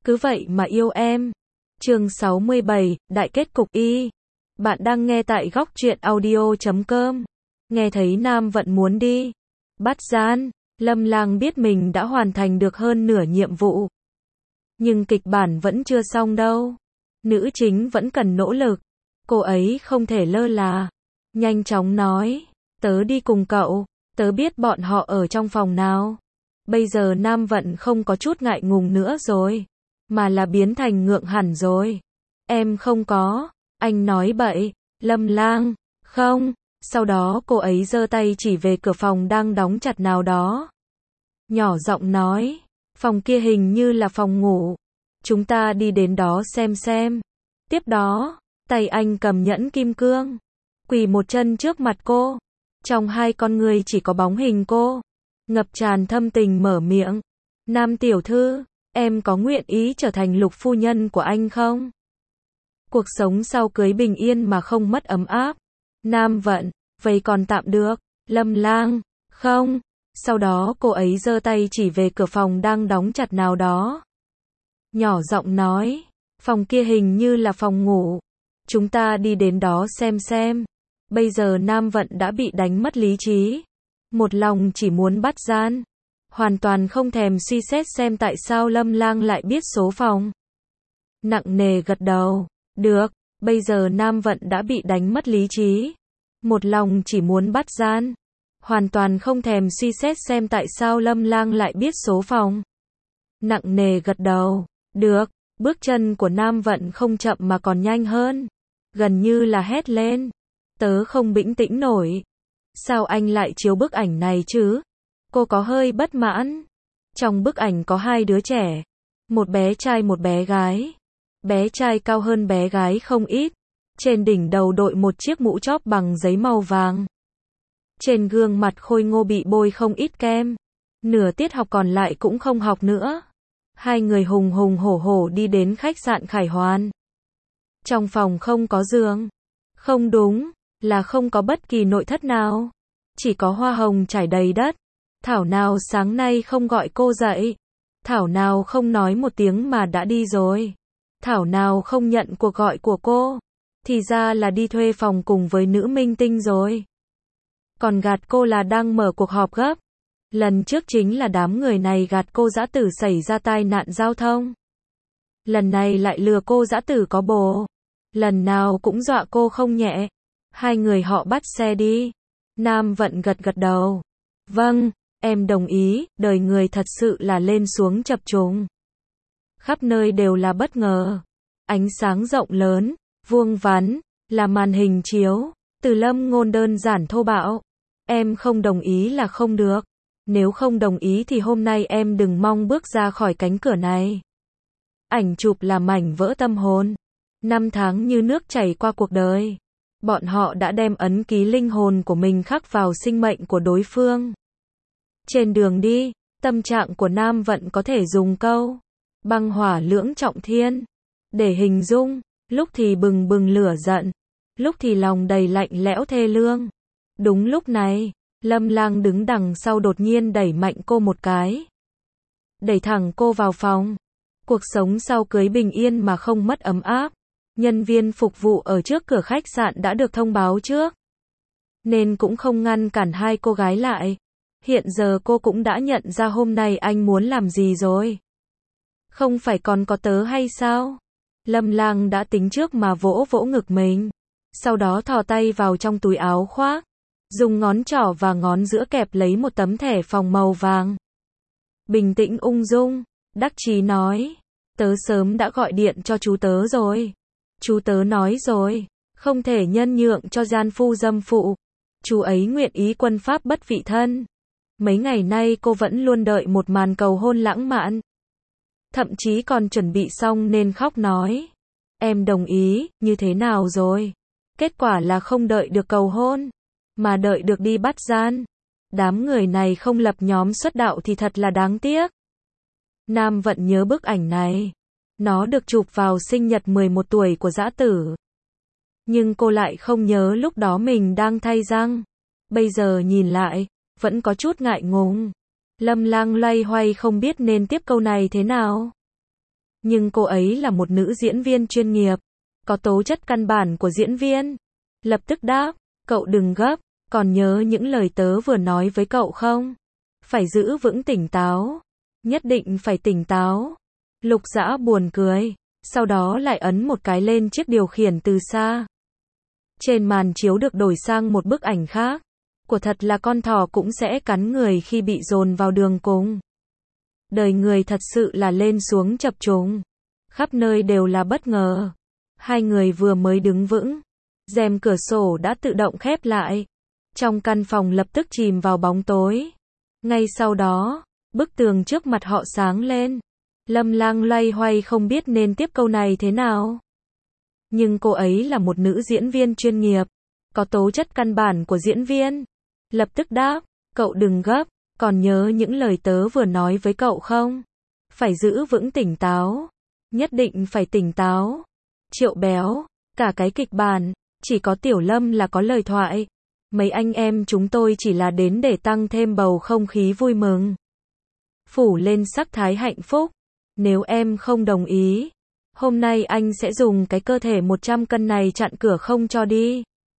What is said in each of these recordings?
cứ vậy mà yêu em. Chương 67, Đại kết cục y. Bạn đang nghe tại góc truyện audio.com. Nghe thấy Nam Vận muốn đi bắt gian, Lâm Lang biết mình đã hoàn thành được hơn nửa nhiệm vụ. Nhưng kịch bản vẫn chưa xong đâu. Nữ chính vẫn cần nỗ lực. Cô ấy không thể lơ là. Nhanh chóng nói, tớ đi cùng cậu, tớ biết bọn họ ở trong phòng nào. Bây giờ Nam Vận không có chút ngại ngùng nữa rồi, mà là biến thành ngượng hẳn rồi. Em không có, anh nói bậy. Lâm Lang, không. Sau đó cô ấy giơ tay chỉ về cửa phòng đang đóng chặt nào đó. Nhỏ giọng nói, phòng kia hình như là phòng ngủ. Chúng ta đi đến đó xem. Tiếp đó, tay anh cầm nhẫn kim cương, quỳ một chân trước mặt cô. Trong hai con người chỉ có bóng hình cô. Ngập tràn thâm tình mở miệng. Nam tiểu thư, em có nguyện ý trở thành lục phu nhân của anh không? Cuộc sống sau cưới bình yên mà không mất ấm áp. Nam Vận, vậy còn tạm được. Lâm Lang, không. Sau đó cô ấy giơ tay chỉ về cửa phòng đang đóng chặt nào đó. Nhỏ giọng nói, phòng kia hình như là phòng ngủ. Chúng ta đi đến đó xem. Bây giờ Nam Vận đã bị đánh mất lý trí. Một lòng chỉ muốn bắt gian. Hoàn toàn không thèm suy xét xem tại sao Lâm Lang lại biết số phòng. Nặng nề gật đầu. Được, bây giờ Nam Vận đã bị đánh mất lý trí. Một lòng chỉ muốn bắt gian. Hoàn toàn không thèm suy xét xem tại sao Lâm Lang lại biết số phòng. Nặng nề gật đầu. Được, bước chân của Nam Vận không chậm mà còn nhanh hơn. Gần như là hét lên. Tớ không bĩnh tĩnh nổi. Sao anh lại chiếu bức ảnh này chứ? Cô có hơi bất mãn. Trong bức ảnh có hai đứa trẻ. Một bé trai một bé gái. Bé trai cao hơn bé gái không ít. Trên đỉnh đầu đội một chiếc mũ chóp bằng giấy màu vàng. Trên gương mặt khôi ngô bị bôi không ít kem. Nửa tiết học còn lại cũng không học nữa. Hai người hùng hùng hổ hổ đi đến khách sạn Khải Hoàn. Trong phòng không có giường. Không đúng, là không có bất kỳ nội thất nào. Chỉ có hoa hồng trải đầy đất. Thảo nào sáng nay không gọi cô dậy. Thảo nào không nói một tiếng mà đã đi rồi. Thảo nào không nhận cuộc gọi của cô. Thì ra là đi thuê phòng cùng với nữ minh tinh rồi. Còn gạt cô là đang mở cuộc họp gấp. Lần trước chính là đám người này gạt cô dã tử xảy ra tai nạn giao thông. Lần này lại lừa cô dã tử có bồ. Lần nào cũng dọa cô không nhẹ. Hai người họ bắt xe đi. Nam Vận gật đầu. Vâng, em đồng ý, đời người thật sự là lên xuống chập trùng. Khắp nơi đều là bất ngờ. Ánh sáng rộng lớn, vuông vắn, là màn hình chiếu. Từ Lâm ngôn đơn giản thô bạo. Em không đồng ý là không được. Nếu không đồng ý thì hôm nay em đừng mong bước ra khỏi cánh cửa này. Ảnh chụp là mảnh vỡ tâm hồn. 5 tháng như nước chảy qua cuộc đời. Bọn họ đã đem ấn ký linh hồn của mình khắc vào sinh mệnh của đối phương. Trên đường đi, tâm trạng của Nam Vận có thể dùng câu băng hỏa lưỡng trọng thiên để hình dung. Lúc thì bừng bừng lửa giận, lúc thì lòng đầy lạnh lẽo thê lương. Đúng lúc này, Lâm Lang đứng đằng sau đột nhiên đẩy mạnh cô một cái. Đẩy thẳng cô vào phòng. Cuộc sống sau cưới bình yên mà không mất ấm áp. Nhân viên phục vụ ở trước cửa khách sạn đã được thông báo trước. Nên cũng không ngăn cản hai cô gái lại. Hiện giờ cô cũng đã nhận ra hôm nay anh muốn làm gì rồi. Không phải còn có tớ hay sao? Lâm Lang đã tính trước mà vỗ vỗ ngực mình. Sau đó thò tay vào trong túi áo khoác. Dùng ngón trỏ và ngón giữa kẹp lấy một tấm thẻ phòng màu vàng. Bình tĩnh ung dung, đắc chí nói. Tớ sớm đã gọi điện cho chú tớ rồi. Chú tớ nói rồi, không thể nhân nhượng cho gian phu dâm phụ. Chú ấy nguyện ý quân pháp bất vị thân. Mấy ngày nay cô vẫn luôn đợi một màn cầu hôn lãng mạn. Thậm chí còn chuẩn bị xong nên khóc nói. Em đồng ý, như thế nào rồi? Kết quả là không đợi được cầu hôn, mà đợi được đi bắt gian. Đám người này không lập nhóm xuất đạo thì thật là đáng tiếc. Nam Vận nhớ bức ảnh này. Nó được chụp vào sinh nhật 11 tuổi của dã tử. Nhưng cô lại không nhớ lúc đó mình đang thay răng. Bây giờ nhìn lại, vẫn có chút ngại ngùng. Lâm Lang loay hoay không biết nên tiếp câu này thế nào. Nhưng cô ấy là một nữ diễn viên chuyên nghiệp, có tố chất căn bản của diễn viên. Lập tức đáp, cậu đừng gấp, còn nhớ những lời tớ vừa nói với cậu không? Phải giữ vững tỉnh táo, nhất định phải tỉnh táo. Lục Dã buồn cười, sau đó lại ấn một cái lên chiếc điều khiển từ xa. Trên màn chiếu được đổi sang một bức ảnh khác. Của thật là con thỏ cũng sẽ cắn người khi bị dồn vào đường cùng. Đời người thật sự là lên xuống chập trùng. Khắp nơi đều là bất ngờ. Hai người vừa mới đứng vững, rèm cửa sổ đã tự động khép lại. Trong căn phòng lập tức chìm vào bóng tối. Ngay sau đó, bức tường trước mặt họ sáng lên. Lâm Lang loay hoay không biết nên tiếp câu này thế nào. Nhưng cô ấy là một nữ diễn viên chuyên nghiệp, có tố chất căn bản của diễn viên. Lập tức đáp, cậu đừng gấp, còn nhớ những lời tớ vừa nói với cậu không? Phải giữ vững tỉnh táo, nhất định phải tỉnh táo. Triệu Béo, cả cái kịch bản, chỉ có Tiểu Lâm là có lời thoại. Mấy anh em chúng tôi chỉ là đến để tăng thêm bầu không khí vui mừng. Phủ lên sắc thái hạnh phúc. Nếu em không đồng ý, hôm nay anh sẽ dùng cái cơ thể 100 cân này chặn cửa không cho đi.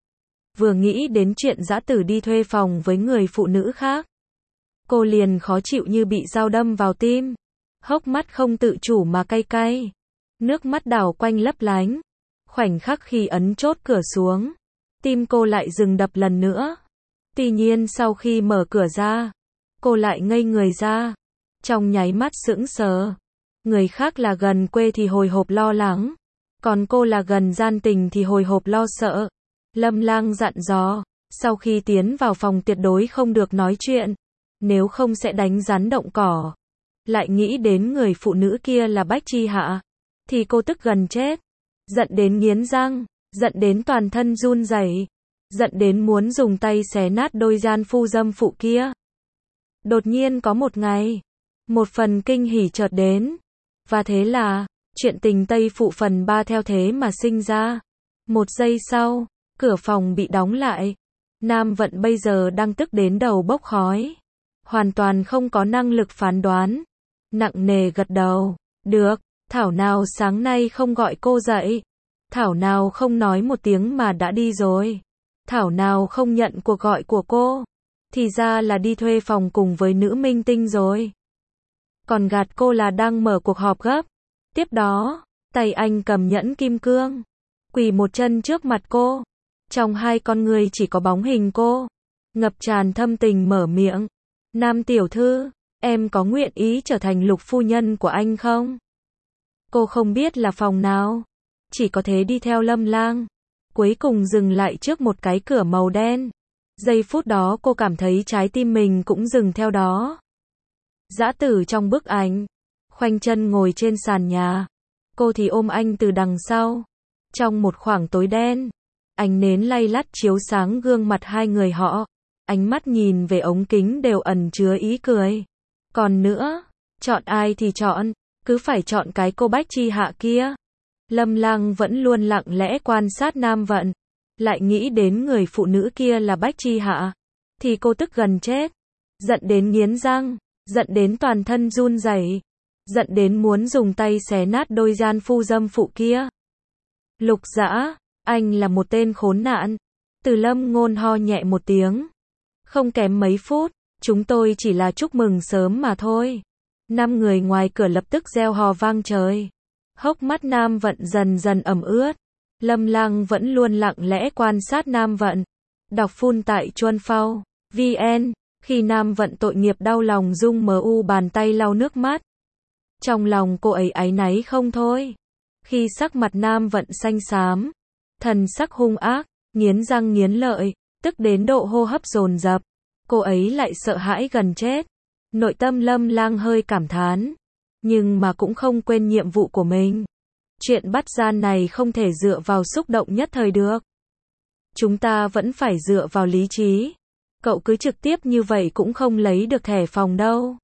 Vừa nghĩ đến chuyện Dã Tử đi thuê phòng với người phụ nữ khác, cô liền khó chịu như bị dao đâm vào tim. Hốc mắt không tự chủ mà cay cay. Nước mắt đảo quanh lấp lánh. Khoảnh khắc khi ấn chốt cửa xuống, tim cô lại dừng đập lần nữa. Tuy nhiên sau khi mở cửa ra, cô lại ngây người ra. Trong nháy mắt sững sờ. Người khác là gần quê thì hồi hộp lo lắng, còn cô là gần gian tình thì hồi hộp lo sợ. Lâm Lang dặn dò, sau khi tiến vào phòng tuyệt đối không được nói chuyện, nếu không sẽ đánh rắn động cỏ. Lại nghĩ đến người phụ nữ kia là Bách Chi Hạ, thì cô tức gần chết, giận đến nghiến răng, giận đến toàn thân run rẩy, giận đến muốn dùng tay xé nát đôi gian phu dâm phụ kia. Đột nhiên có một ngày, một phần kinh hỉ chợt đến, và thế là, chuyện tình Tây Phụ phần 3 theo thế mà sinh ra. Một giây sau, cửa phòng bị đóng lại. Nam Vận bây giờ đang tức đến đầu bốc khói, hoàn toàn không có năng lực phán đoán. Nặng nề gật đầu, được, thảo nào sáng nay không gọi cô dậy, thảo nào không nói một tiếng mà đã đi rồi, thảo nào không nhận cuộc gọi của cô, thì ra là đi thuê phòng cùng với nữ minh tinh rồi. Còn gạt cô là đang mở cuộc họp gấp. Tiếp đó, tay anh cầm nhẫn kim cương, quỳ một chân trước mặt cô. Trong hai con người chỉ có bóng hình cô, ngập tràn thâm tình mở miệng. Nam tiểu thư, em có nguyện ý trở thành lục phu nhân của anh không? Cô không biết là phòng nào, chỉ có thế đi theo Lâm Lang. Cuối cùng dừng lại trước một cái cửa màu đen. Giây phút đó cô cảm thấy trái tim mình cũng dừng theo đó. Dã Tử trong bức ảnh, khoanh chân ngồi trên sàn nhà. Cô thì ôm anh từ đằng sau. Trong một khoảng tối đen, ánh nến lay lắt chiếu sáng gương mặt hai người họ. Ánh mắt nhìn về ống kính đều ẩn chứa ý cười. Còn nữa, chọn ai thì chọn, cứ phải chọn cái cô Bách Chi Hạ kia. Lâm Lang vẫn luôn lặng lẽ quan sát Nam Vận, lại nghĩ đến người phụ nữ kia là Bách Chi Hạ, thì cô tức gần chết, giận đến nghiến răng, giận đến toàn thân run rẩy, giận đến muốn dùng tay xé nát đôi gian phu dâm phụ kia. Lục Dã, anh là một tên khốn nạn. Từ Lâm Ngôn ho nhẹ một tiếng. Không kém mấy phút, chúng tôi chỉ là chúc mừng sớm mà thôi. 5 người ngoài cửa lập tức reo hò vang trời. Hốc mắt Nam Vận dần dần ẩm ướt. Lâm Lang vẫn luôn lặng lẽ quan sát Nam Vận. Đọc phun tại Chuân Phao VN. Khi Nam Vận tội nghiệp đau lòng rung mu bàn tay lau nước mắt. Trong lòng cô ấy áy náy không thôi. Khi sắc mặt Nam Vận xanh xám, thần sắc hung ác, nghiến răng nghiến lợi, tức đến độ hô hấp dồn dập, cô ấy lại sợ hãi gần chết. Nội tâm Lâm Lang hơi cảm thán, nhưng mà cũng không quên nhiệm vụ của mình. Chuyện bắt gian này không thể dựa vào xúc động nhất thời được. Chúng ta vẫn phải dựa vào lý trí. Cậu cứ trực tiếp như vậy cũng không lấy được thẻ phòng đâu.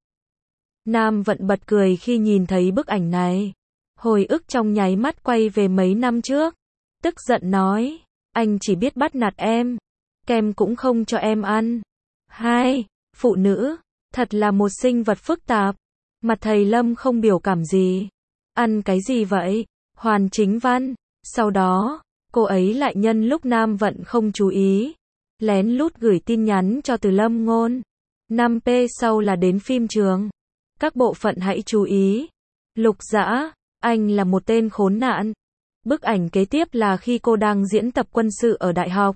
Nam Vận bật cười khi nhìn thấy bức ảnh này. Hồi ức trong nháy mắt quay về mấy năm trước. Tức giận nói, anh chỉ biết bắt nạt em, kem cũng không cho em ăn. Hai, phụ nữ, thật là một sinh vật phức tạp. Mặt thầy Lâm không biểu cảm gì. Ăn cái gì vậy? Hoàn Chính Văn. Sau đó, cô ấy lại nhân lúc Nam Vận không chú ý, lén lút gửi tin nhắn cho Từ Lâm Ngôn. 5p sau là đến phim trường. Các bộ phận hãy chú ý. Lục Dã, anh là một tên khốn nạn. Bức ảnh kế tiếp là khi cô đang diễn tập quân sự ở đại học.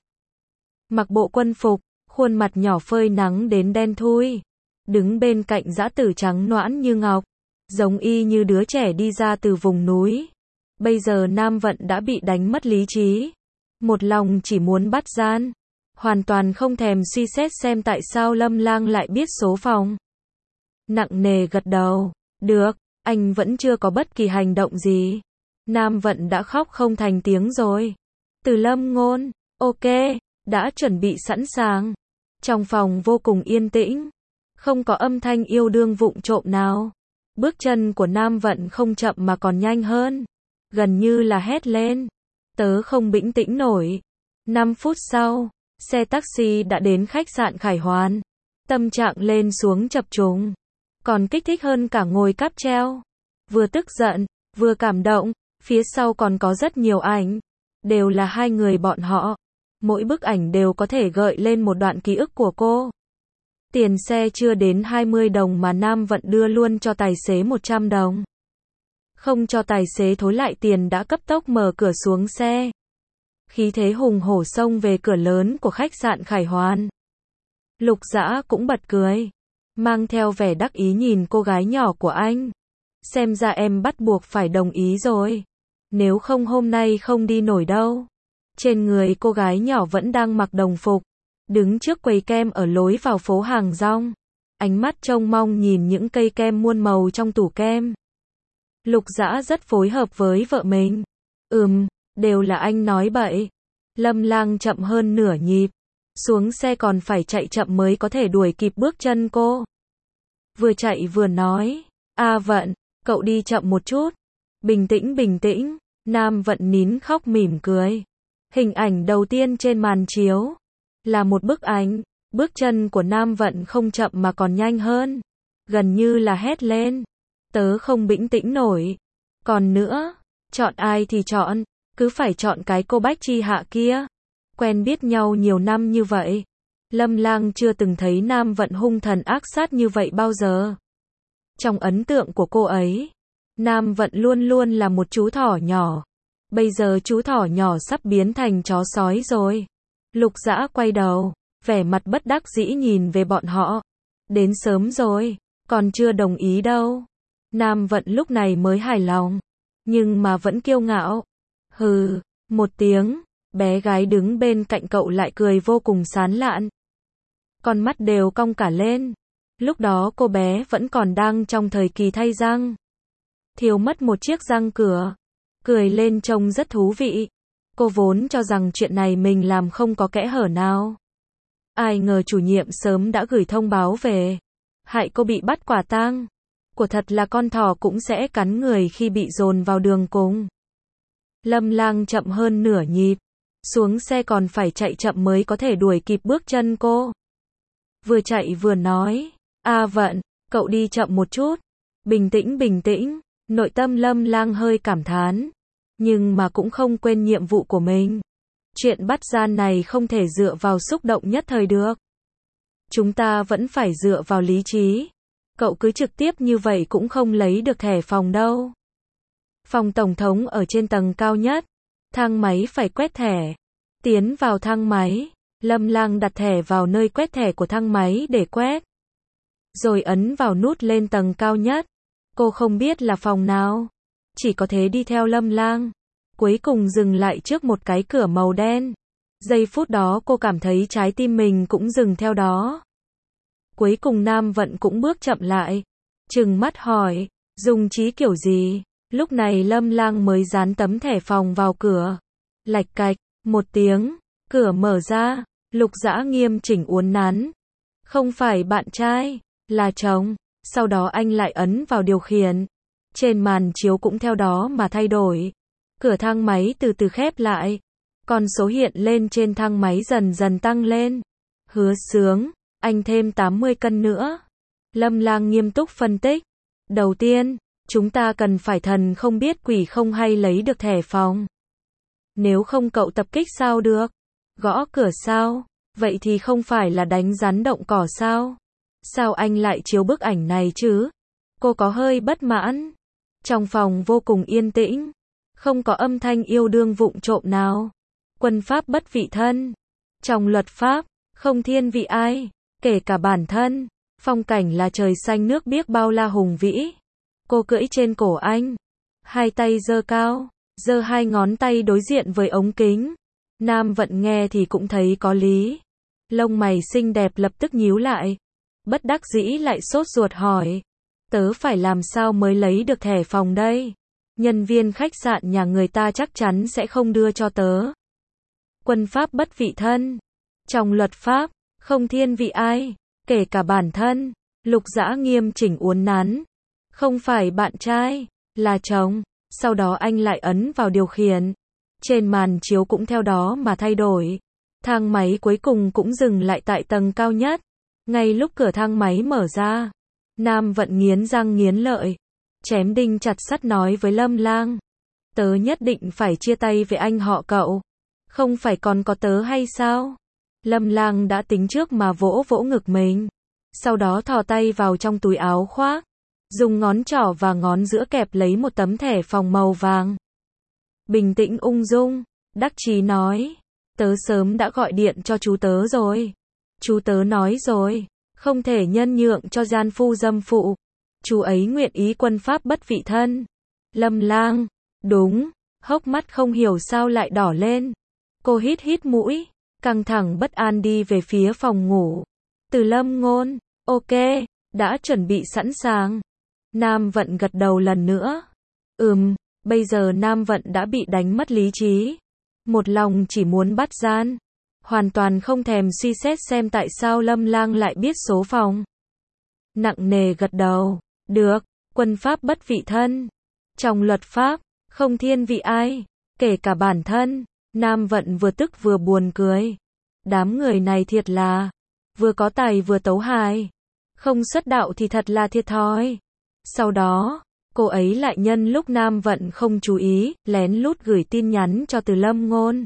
Mặc bộ quân phục, khuôn mặt nhỏ phơi nắng đến đen thui. Đứng bên cạnh dã tử trắng nõn như ngọc. Giống y như đứa trẻ đi ra từ vùng núi. Bây giờ Nam Vận đã bị đánh mất lý trí. Một lòng chỉ muốn bắt gian. Hoàn toàn không thèm suy xét xem tại sao Lâm Lang lại biết số phòng. Nặng nề gật đầu. Được, anh vẫn chưa có bất kỳ hành động gì. Nam Vận đã khóc không thành tiếng rồi. Từ Lâm Ngôn, ok, đã chuẩn bị sẵn sàng. Trong phòng vô cùng yên tĩnh. Không có âm thanh yêu đương vụng trộm nào. Bước chân của Nam Vận không chậm mà còn nhanh hơn. Gần như là hét lên. Tớ không bình tĩnh nổi. 5 phút sau, xe taxi đã đến khách sạn Khải Hoàn. Tâm trạng lên xuống chập trùng. Còn kích thích hơn cả ngồi cáp treo. Vừa tức giận, vừa cảm động. Phía sau còn có rất nhiều ảnh. Đều là hai người bọn họ. Mỗi bức ảnh đều có thể gợi lên một đoạn ký ức của cô. Tiền xe chưa đến 20 đồng mà Nam Vận đưa luôn cho tài xế 100 đồng. Không cho tài xế thối lại tiền đã cấp tốc mở cửa xuống xe. Khí thế hùng hổ xông về cửa lớn của khách sạn Khải Hoàn. Lục Dã cũng bật cười. Mang theo vẻ đắc ý nhìn cô gái nhỏ của anh. Xem ra em bắt buộc phải đồng ý rồi. Nếu không hôm nay không đi nổi đâu. Trên người cô gái nhỏ vẫn đang mặc đồng phục. Đứng trước quầy kem ở lối vào phố Hàng Rong. Ánh mắt trông mong nhìn những cây kem muôn màu trong tủ kem. Lục Dã rất phối hợp với vợ mình. Đều là anh nói bậy. Lâm Lang chậm hơn nửa nhịp. Xuống xe còn phải chạy chậm mới có thể đuổi kịp bước chân cô. Vừa chạy vừa nói. Vận, cậu đi chậm một chút. Bình tĩnh bình tĩnh. Nam Vận nín khóc mỉm cười. Hình ảnh đầu tiên trên màn chiếu. Là một bức ảnh. Bước chân của Nam Vận không chậm mà còn nhanh hơn. Gần như là hét lên. Tớ không bình tĩnh nổi. Còn nữa, chọn ai thì chọn. Cứ phải chọn cái cô Bách Chi Hạ kia. Quen biết nhau nhiều năm như vậy. Lâm Lang chưa từng thấy Nam Vận hung thần ác sát như vậy bao giờ. Trong ấn tượng của cô ấy, Nam Vận luôn luôn là một chú thỏ nhỏ. Bây giờ chú thỏ nhỏ sắp biến thành chó sói rồi. Lục Dã quay đầu, vẻ mặt bất đắc dĩ nhìn về bọn họ. Đến sớm rồi, còn chưa đồng ý đâu. Nam Vận lúc này mới hài lòng, nhưng mà vẫn kiêu ngạo. Hừ, một tiếng, bé gái đứng bên cạnh cậu lại cười vô cùng sán lạn. Con mắt đều cong cả lên. Lúc đó cô bé vẫn còn đang trong thời kỳ thay răng. Thiếu mất một chiếc răng cửa. Cười lên trông rất thú vị. Cô vốn cho rằng chuyện này mình làm không có kẽ hở nào. Ai ngờ chủ nhiệm sớm đã gửi thông báo về. Hại cô bị bắt quả tang. Của thật là con thỏ cũng sẽ cắn người khi bị dồn vào đường cùng. Lâm Lang chậm hơn nửa nhịp. Xuống xe còn phải chạy chậm mới có thể đuổi kịp bước chân cô. Vừa chạy vừa nói. Vận, cậu đi chậm một chút. Bình tĩnh bình tĩnh. Nội tâm Lâm Lang hơi cảm thán. Nhưng mà cũng không quên nhiệm vụ của mình. Chuyện bắt gian này không thể dựa vào xúc động nhất thời được. Chúng ta vẫn phải dựa vào lý trí. Cậu cứ trực tiếp như vậy cũng không lấy được thẻ phòng đâu. Phòng tổng thống ở trên tầng cao nhất. Thang máy phải quét thẻ. Tiến vào thang máy. Lâm Lang đặt thẻ vào nơi quét thẻ của thang máy để quét. Rồi ấn vào nút lên tầng cao nhất. Cô không biết là phòng nào. Chỉ có thế đi theo Lâm Lang. Cuối cùng dừng lại trước một cái cửa màu đen. Giây phút đó cô cảm thấy trái tim mình cũng dừng theo đó. Cuối cùng Nam Vận cũng bước chậm lại. Trừng mắt hỏi, dùng trí kiểu gì? Lúc này Lâm Lang mới dán tấm thẻ phòng vào cửa. Lạch cạch, một tiếng, cửa mở ra. Lục Dã nghiêm chỉnh uốn nắn. Không phải bạn trai, là chồng. Sau đó anh lại ấn vào điều khiển. Trên màn chiếu cũng theo đó mà thay đổi. Cửa thang máy từ từ khép lại. Con số hiện lên trên thang máy dần dần tăng lên. Hứa Sướng, anh thêm 80 cân nữa. Lâm Lang nghiêm túc phân tích. Đầu tiên, Chúng ta cần phải thần không biết quỷ không hay lấy được thẻ phòng. Nếu không cậu tập kích sao được? Gõ cửa sao? Vậy thì không phải là đánh rắn động cỏ sao? Sao anh lại chiếu bức ảnh này chứ? Cô có hơi bất mãn. Trong phòng vô cùng yên tĩnh. Không có âm thanh yêu đương vụng trộm nào. Quân pháp bất vị thân. Trong luật pháp, không thiên vị ai, kể cả bản thân. Phong cảnh là trời xanh nước biếc bao la hùng vĩ. Cô cưỡi trên cổ anh. Hai tay giơ cao, giơ hai ngón tay đối diện với ống kính. Nam Vận nghe thì cũng thấy có lý. Lông mày xinh đẹp lập tức nhíu lại. Bất đắc dĩ lại sốt ruột hỏi. Tớ phải làm sao mới lấy được thẻ phòng đây? Nhân viên khách sạn nhà người ta chắc chắn sẽ không đưa cho tớ. Quân pháp bất vị thân. Trong luật pháp, không thiên vị ai, kể cả bản thân. Lục Dã nghiêm chỉnh uốn nắn. Không phải bạn trai, là chồng. Sau đó anh lại ấn vào điều khiển. Trên màn chiếu cũng theo đó mà thay đổi. Thang máy cuối cùng cũng dừng lại tại tầng cao nhất. Ngay lúc cửa thang máy mở ra, Nam Vận nghiến răng nghiến lợi, chém đinh chặt sắt nói với Lâm Lang. Tớ nhất định phải chia tay với anh họ cậu. Không phải còn có tớ hay sao? Lâm Lang đã tính trước mà vỗ vỗ ngực mình. Sau đó thò tay vào trong túi áo khoác. Dùng ngón trỏ và ngón giữa kẹp lấy một tấm thẻ phòng màu vàng. Bình tĩnh ung dung, đắc chí nói. Tớ sớm đã gọi điện cho chú tớ rồi. Chú tớ nói rồi, không thể nhân nhượng cho gian phu dâm phụ. Chú ấy nguyện ý quân pháp bất vị thân. Lâm Lang, đúng, hốc mắt không hiểu sao lại đỏ lên. Cô hít hít mũi, căng thẳng bất an đi về phía phòng ngủ. Từ Lâm Ngôn, ok, đã chuẩn bị sẵn sàng. Nam Vận gật đầu lần nữa. Bây giờ Nam Vận đã bị đánh mất lý trí. Một lòng chỉ muốn bắt gian. Hoàn toàn không thèm suy xét xem tại sao Lâm Lang lại biết số phòng. Nặng nề gật đầu. Được, quân pháp bất vị thân. Trong luật pháp, không thiên vị ai, kể cả bản thân. Nam Vận vừa tức vừa buồn cười. Đám người này thiệt là, vừa có tài vừa tấu hài. Không xuất đạo thì thật là thiệt thòi. Sau đó, cô ấy lại nhân lúc Nam Vận không chú ý, lén lút gửi tin nhắn cho Từ Lâm Ngôn.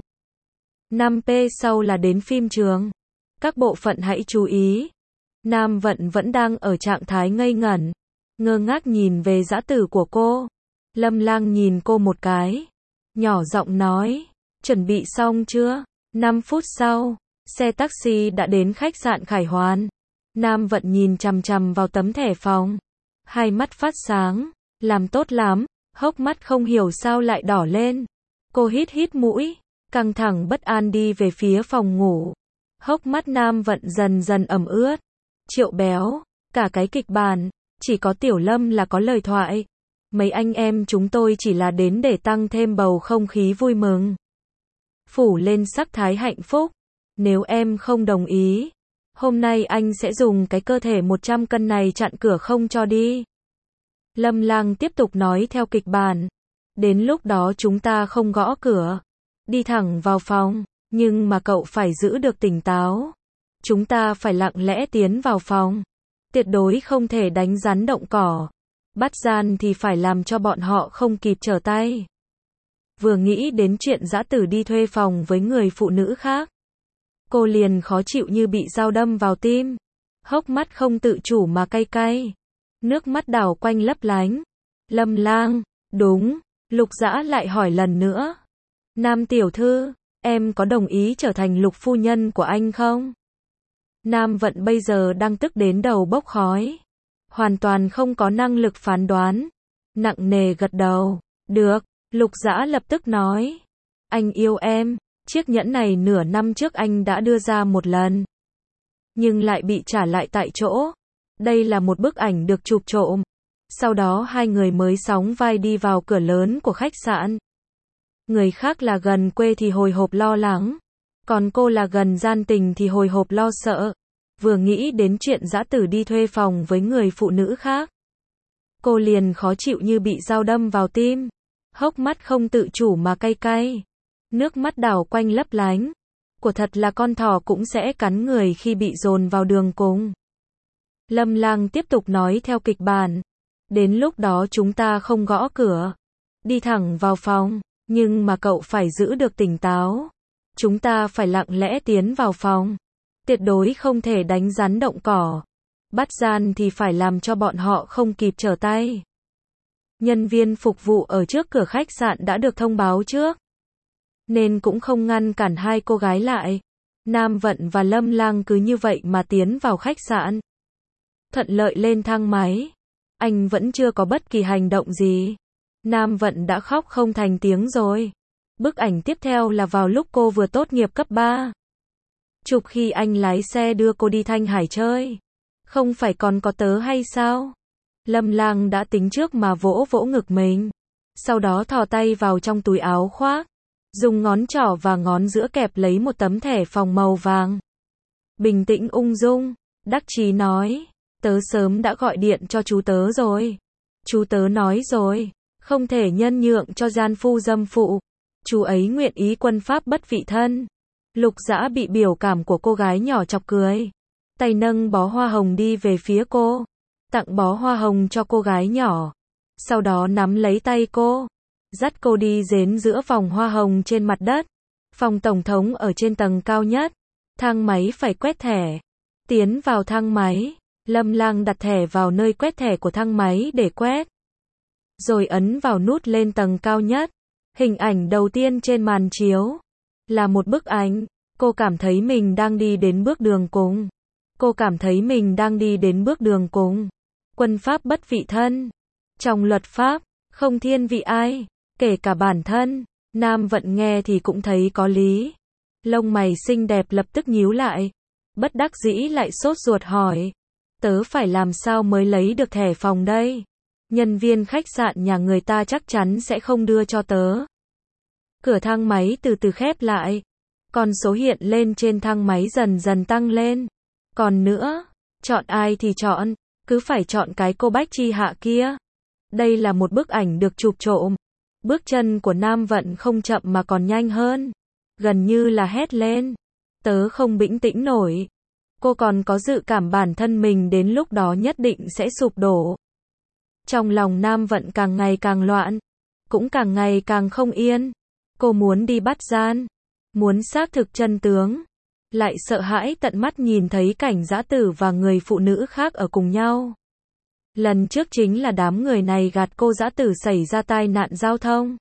5p sau là đến phim trường. Các bộ phận hãy chú ý. Nam Vận vẫn đang ở trạng thái ngây ngẩn, ngơ ngác nhìn về dã tử của cô. Lâm Lang nhìn cô một cái, nhỏ giọng nói, chuẩn bị xong chưa? 5 phút sau, xe taxi đã đến khách sạn Khải Hoàn. Nam Vận nhìn chằm chằm vào tấm thẻ phòng, hai mắt phát sáng, làm tốt lắm, hốc mắt không hiểu sao lại đỏ lên. Cô hít hít mũi, căng thẳng bất an đi về phía phòng ngủ. Hốc mắt Nam Vận dần dần ẩm ướt. Triệu Béo, cả cái kịch bản, chỉ có Tiểu Lâm là có lời thoại. Mấy anh em chúng tôi chỉ là đến để tăng thêm bầu không khí vui mừng. Phủ lên sắc thái hạnh phúc. Nếu em không đồng ý, hôm nay anh sẽ dùng cái cơ thể 100 cân này chặn cửa không cho đi. Lâm Lang tiếp tục nói theo kịch bản. Đến lúc đó chúng ta không gõ cửa, đi thẳng vào phòng, nhưng mà cậu phải giữ được tỉnh táo. Chúng ta phải lặng lẽ tiến vào phòng, tuyệt đối không thể đánh rắn động cỏ. Bắt gian thì phải làm cho bọn họ không kịp trở tay. Vừa nghĩ đến chuyện dã tử đi thuê phòng với người phụ nữ khác, cô liền khó chịu như bị dao đâm vào tim. Hốc mắt không tự chủ mà cay cay. Nước mắt đảo quanh lấp lánh. Lâm Lang, đúng. Lục Dã lại hỏi lần nữa. Nam tiểu thư, em có đồng ý trở thành lục phu nhân của anh không? Nam Vận bây giờ đang tức đến đầu bốc khói. Hoàn toàn không có năng lực phán đoán. Nặng nề gật đầu. Được, Lục Dã lập tức nói. Anh yêu em, chiếc nhẫn này nửa năm trước anh đã đưa ra một lần. Nhưng lại bị trả lại tại chỗ. Đây là một bức ảnh được chụp trộm. Sau đó hai người mới sóng vai đi vào cửa lớn của khách sạn. Người khác là gần quê thì hồi hộp lo lắng. Còn cô là gần gian tình thì hồi hộp lo sợ. Vừa nghĩ đến chuyện dã tử đi thuê phòng với người phụ nữ khác, cô liền khó chịu như bị dao đâm vào tim. Hốc mắt không tự chủ mà cay cay. Nước mắt đảo quanh lấp lánh. Của thật là con thỏ cũng sẽ cắn người khi bị dồn vào đường cùng. Lâm Lang tiếp tục nói theo kịch bản. Đến lúc đó chúng ta không gõ cửa. Đi thẳng vào phòng. Nhưng mà cậu phải giữ được tỉnh táo. Chúng ta phải lặng lẽ tiến vào phòng. Tuyệt đối không thể đánh rắn động cỏ. Bắt gian thì phải làm cho bọn họ không kịp trở tay. Nhân viên phục vụ ở trước cửa khách sạn đã được thông báo trước, nên cũng không ngăn cản hai cô gái lại. Nam Vận và Lâm Lang cứ như vậy mà tiến vào khách sạn. Thuận lợi lên thang máy. Anh vẫn chưa có bất kỳ hành động gì. Nam Vận đã khóc không thành tiếng rồi. Bức ảnh tiếp theo là vào lúc cô vừa tốt nghiệp cấp 3. Chụp khi anh lái xe đưa cô đi Thanh Hải chơi. Không phải còn có tớ hay sao? Lâm Lang đã tính trước mà vỗ vỗ ngực mình. Sau đó thò tay vào trong túi áo khoác. Dùng ngón trỏ và ngón giữa kẹp lấy một tấm thẻ phòng màu vàng. Bình tĩnh ung dung, đắc chí nói. Tớ sớm đã gọi điện cho chú tớ rồi. Chú tớ nói rồi, không thể nhân nhượng cho gian phu dâm phụ. Chú ấy nguyện ý quân pháp bất vị thân. Lục Dã bị biểu cảm của cô gái nhỏ chọc cười. Tay nâng bó hoa hồng đi về phía cô. Tặng bó hoa hồng cho cô gái nhỏ. Sau đó nắm lấy tay cô. Dắt cô đi đến giữa vòng hoa hồng trên mặt đất. Phòng tổng thống ở trên tầng cao nhất. Thang máy phải quét thẻ. Tiến vào thang máy. Lâm Lang đặt thẻ vào nơi quét thẻ của thang máy để quét. Rồi ấn vào nút lên tầng cao nhất. Hình ảnh đầu tiên trên màn chiếu là một bức ảnh. Cô cảm thấy mình đang đi đến bước đường cùng. Cô cảm thấy mình đang đi đến bước đường cùng. Quân pháp bất vị thân. Trong luật pháp, không thiên vị ai, kể cả bản thân. Nam Vận nghe thì cũng thấy có lý. Lông mày xinh đẹp lập tức nhíu lại. Bất đắc dĩ lại sốt ruột hỏi. Tớ phải làm sao mới lấy được thẻ phòng đây? Nhân viên khách sạn nhà người ta chắc chắn sẽ không đưa cho tớ. Cửa thang máy từ từ khép lại. Con số hiện lên trên thang máy dần dần tăng lên. Còn nữa, chọn ai thì chọn, cứ phải chọn cái cô Bách Chi Hạ kia. Đây là một bức ảnh được chụp trộm. Bước chân của Nam Vận không chậm mà còn nhanh hơn. Gần như là hét lên. Tớ không bĩnh tĩnh nổi. Cô còn có dự cảm bản thân mình đến lúc đó nhất định sẽ sụp đổ. Trong lòng Nam Vận càng ngày càng loạn. Cũng càng ngày càng không yên. Cô muốn đi bắt gian. Muốn xác thực chân tướng. Lại sợ hãi tận mắt nhìn thấy cảnh dã tử và người phụ nữ khác ở cùng nhau. Lần trước chính là đám người này gạt cô dã tử xảy ra tai nạn giao thông.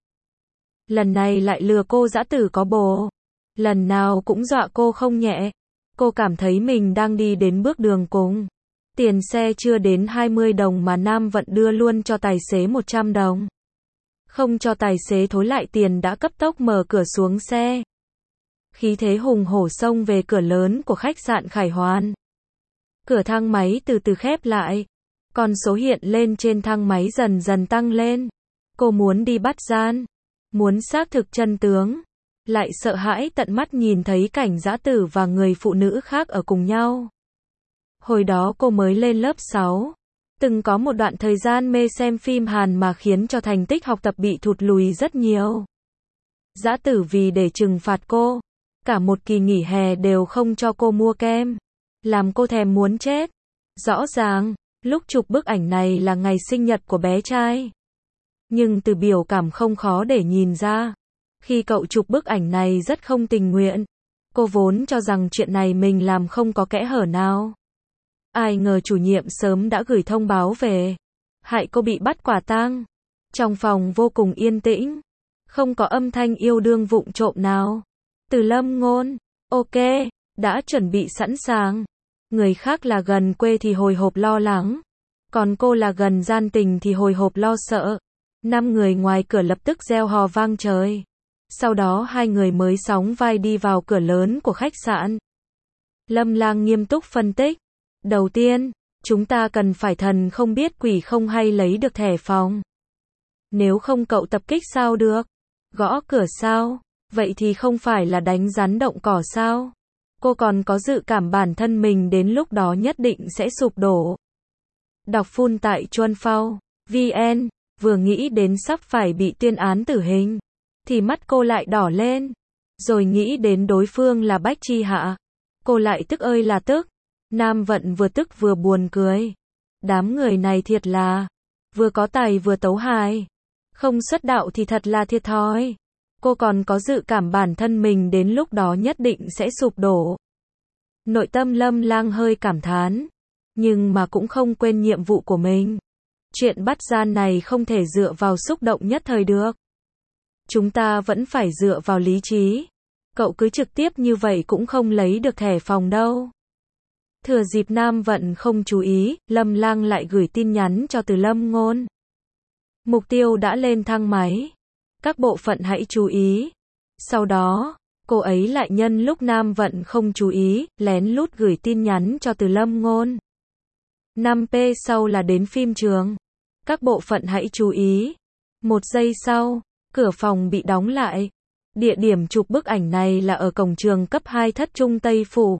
Lần này lại lừa cô dã tử có bồ. Lần nào cũng dọa cô không nhẹ. Cô cảm thấy mình đang đi đến bước đường cùng. Tiền xe chưa đến 20 đồng mà Nam Vận đưa luôn cho tài xế 100 đồng. Không cho tài xế thối lại tiền đã cấp tốc mở cửa xuống xe. Khí thế hùng hổ xông về cửa lớn của khách sạn Khải Hoàn. Cửa thang máy từ từ khép lại. Con số hiện lên trên thang máy dần dần tăng lên. Cô muốn đi bắt gian. Muốn xác thực chân tướng. Lại sợ hãi tận mắt nhìn thấy cảnh dã tử và người phụ nữ khác ở cùng nhau. Hồi đó cô mới lên lớp 6. Từng có một đoạn thời gian mê xem phim Hàn mà khiến cho thành tích học tập bị thụt lùi rất nhiều. Dã tử vì để trừng phạt cô. Cả một kỳ nghỉ hè đều không cho cô mua kem. Làm cô thèm muốn chết. Rõ ràng, lúc chụp bức ảnh này là ngày sinh nhật của bé trai. Nhưng từ biểu cảm không khó để nhìn ra. Khi cậu chụp bức ảnh này rất không tình nguyện. Cô vốn cho rằng chuyện này mình làm không có kẽ hở nào. Ai ngờ chủ nhiệm sớm đã gửi thông báo về. Hại cô bị bắt quả tang. Trong phòng vô cùng yên tĩnh. Không có âm thanh yêu đương vụng trộm nào. Từ Lâm Ngôn, ok, đã chuẩn bị sẵn sàng. Người khác là gần quê thì hồi hộp lo lắng. Còn cô là gần gian tình thì hồi hộp lo sợ. 5 người ngoài cửa lập tức reo hò vang trời. Sau đó hai người mới sóng vai đi vào cửa lớn của khách sạn. Lâm Lang nghiêm túc phân tích. Đầu tiên, chúng ta cần phải thần không biết quỷ không hay lấy được thẻ phòng. Nếu không cậu tập kích sao được? Gõ cửa sao? Vậy thì không phải là đánh rắn động cỏ sao? Cô còn có dự cảm bản thân mình đến lúc đó nhất định sẽ sụp đổ. Đọc full tại Chuan Phao VN, vừa nghĩ đến sắp phải bị tuyên án tử hình, thì mắt cô lại đỏ lên. Rồi nghĩ đến đối phương là Bách Chi Hạ. Cô lại tức ơi là tức. Nam Vận vừa tức vừa buồn cười. Đám người này thiệt là. vừa có tài vừa tấu hài. Không xuất đạo thì thật là thiệt thòi. Cô còn có dự cảm bản thân mình đến lúc đó nhất định sẽ sụp đổ. Nội tâm Lâm Lang hơi cảm thán, nhưng mà cũng không quên nhiệm vụ của mình. Chuyện bắt gian này không thể dựa vào xúc động nhất thời được. Chúng ta vẫn phải dựa vào lý trí. Cậu cứ trực tiếp như vậy cũng không lấy được thẻ phòng đâu. Thừa dịp Nam Vận không chú ý, Lâm Lang lại gửi tin nhắn cho Từ Lâm Ngôn. Mục tiêu đã lên thang máy. Các bộ phận hãy chú ý. Sau đó, cô ấy lại nhân lúc Nam Vận không chú ý, lén lút gửi tin nhắn cho Từ Lâm Ngôn. 5p sau là đến phim trường. Các bộ phận hãy chú ý. 1 giây sau, cửa phòng bị đóng lại. Địa điểm chụp bức ảnh này là ở cổng trường cấp 2 Thất Trung Tây Phủ.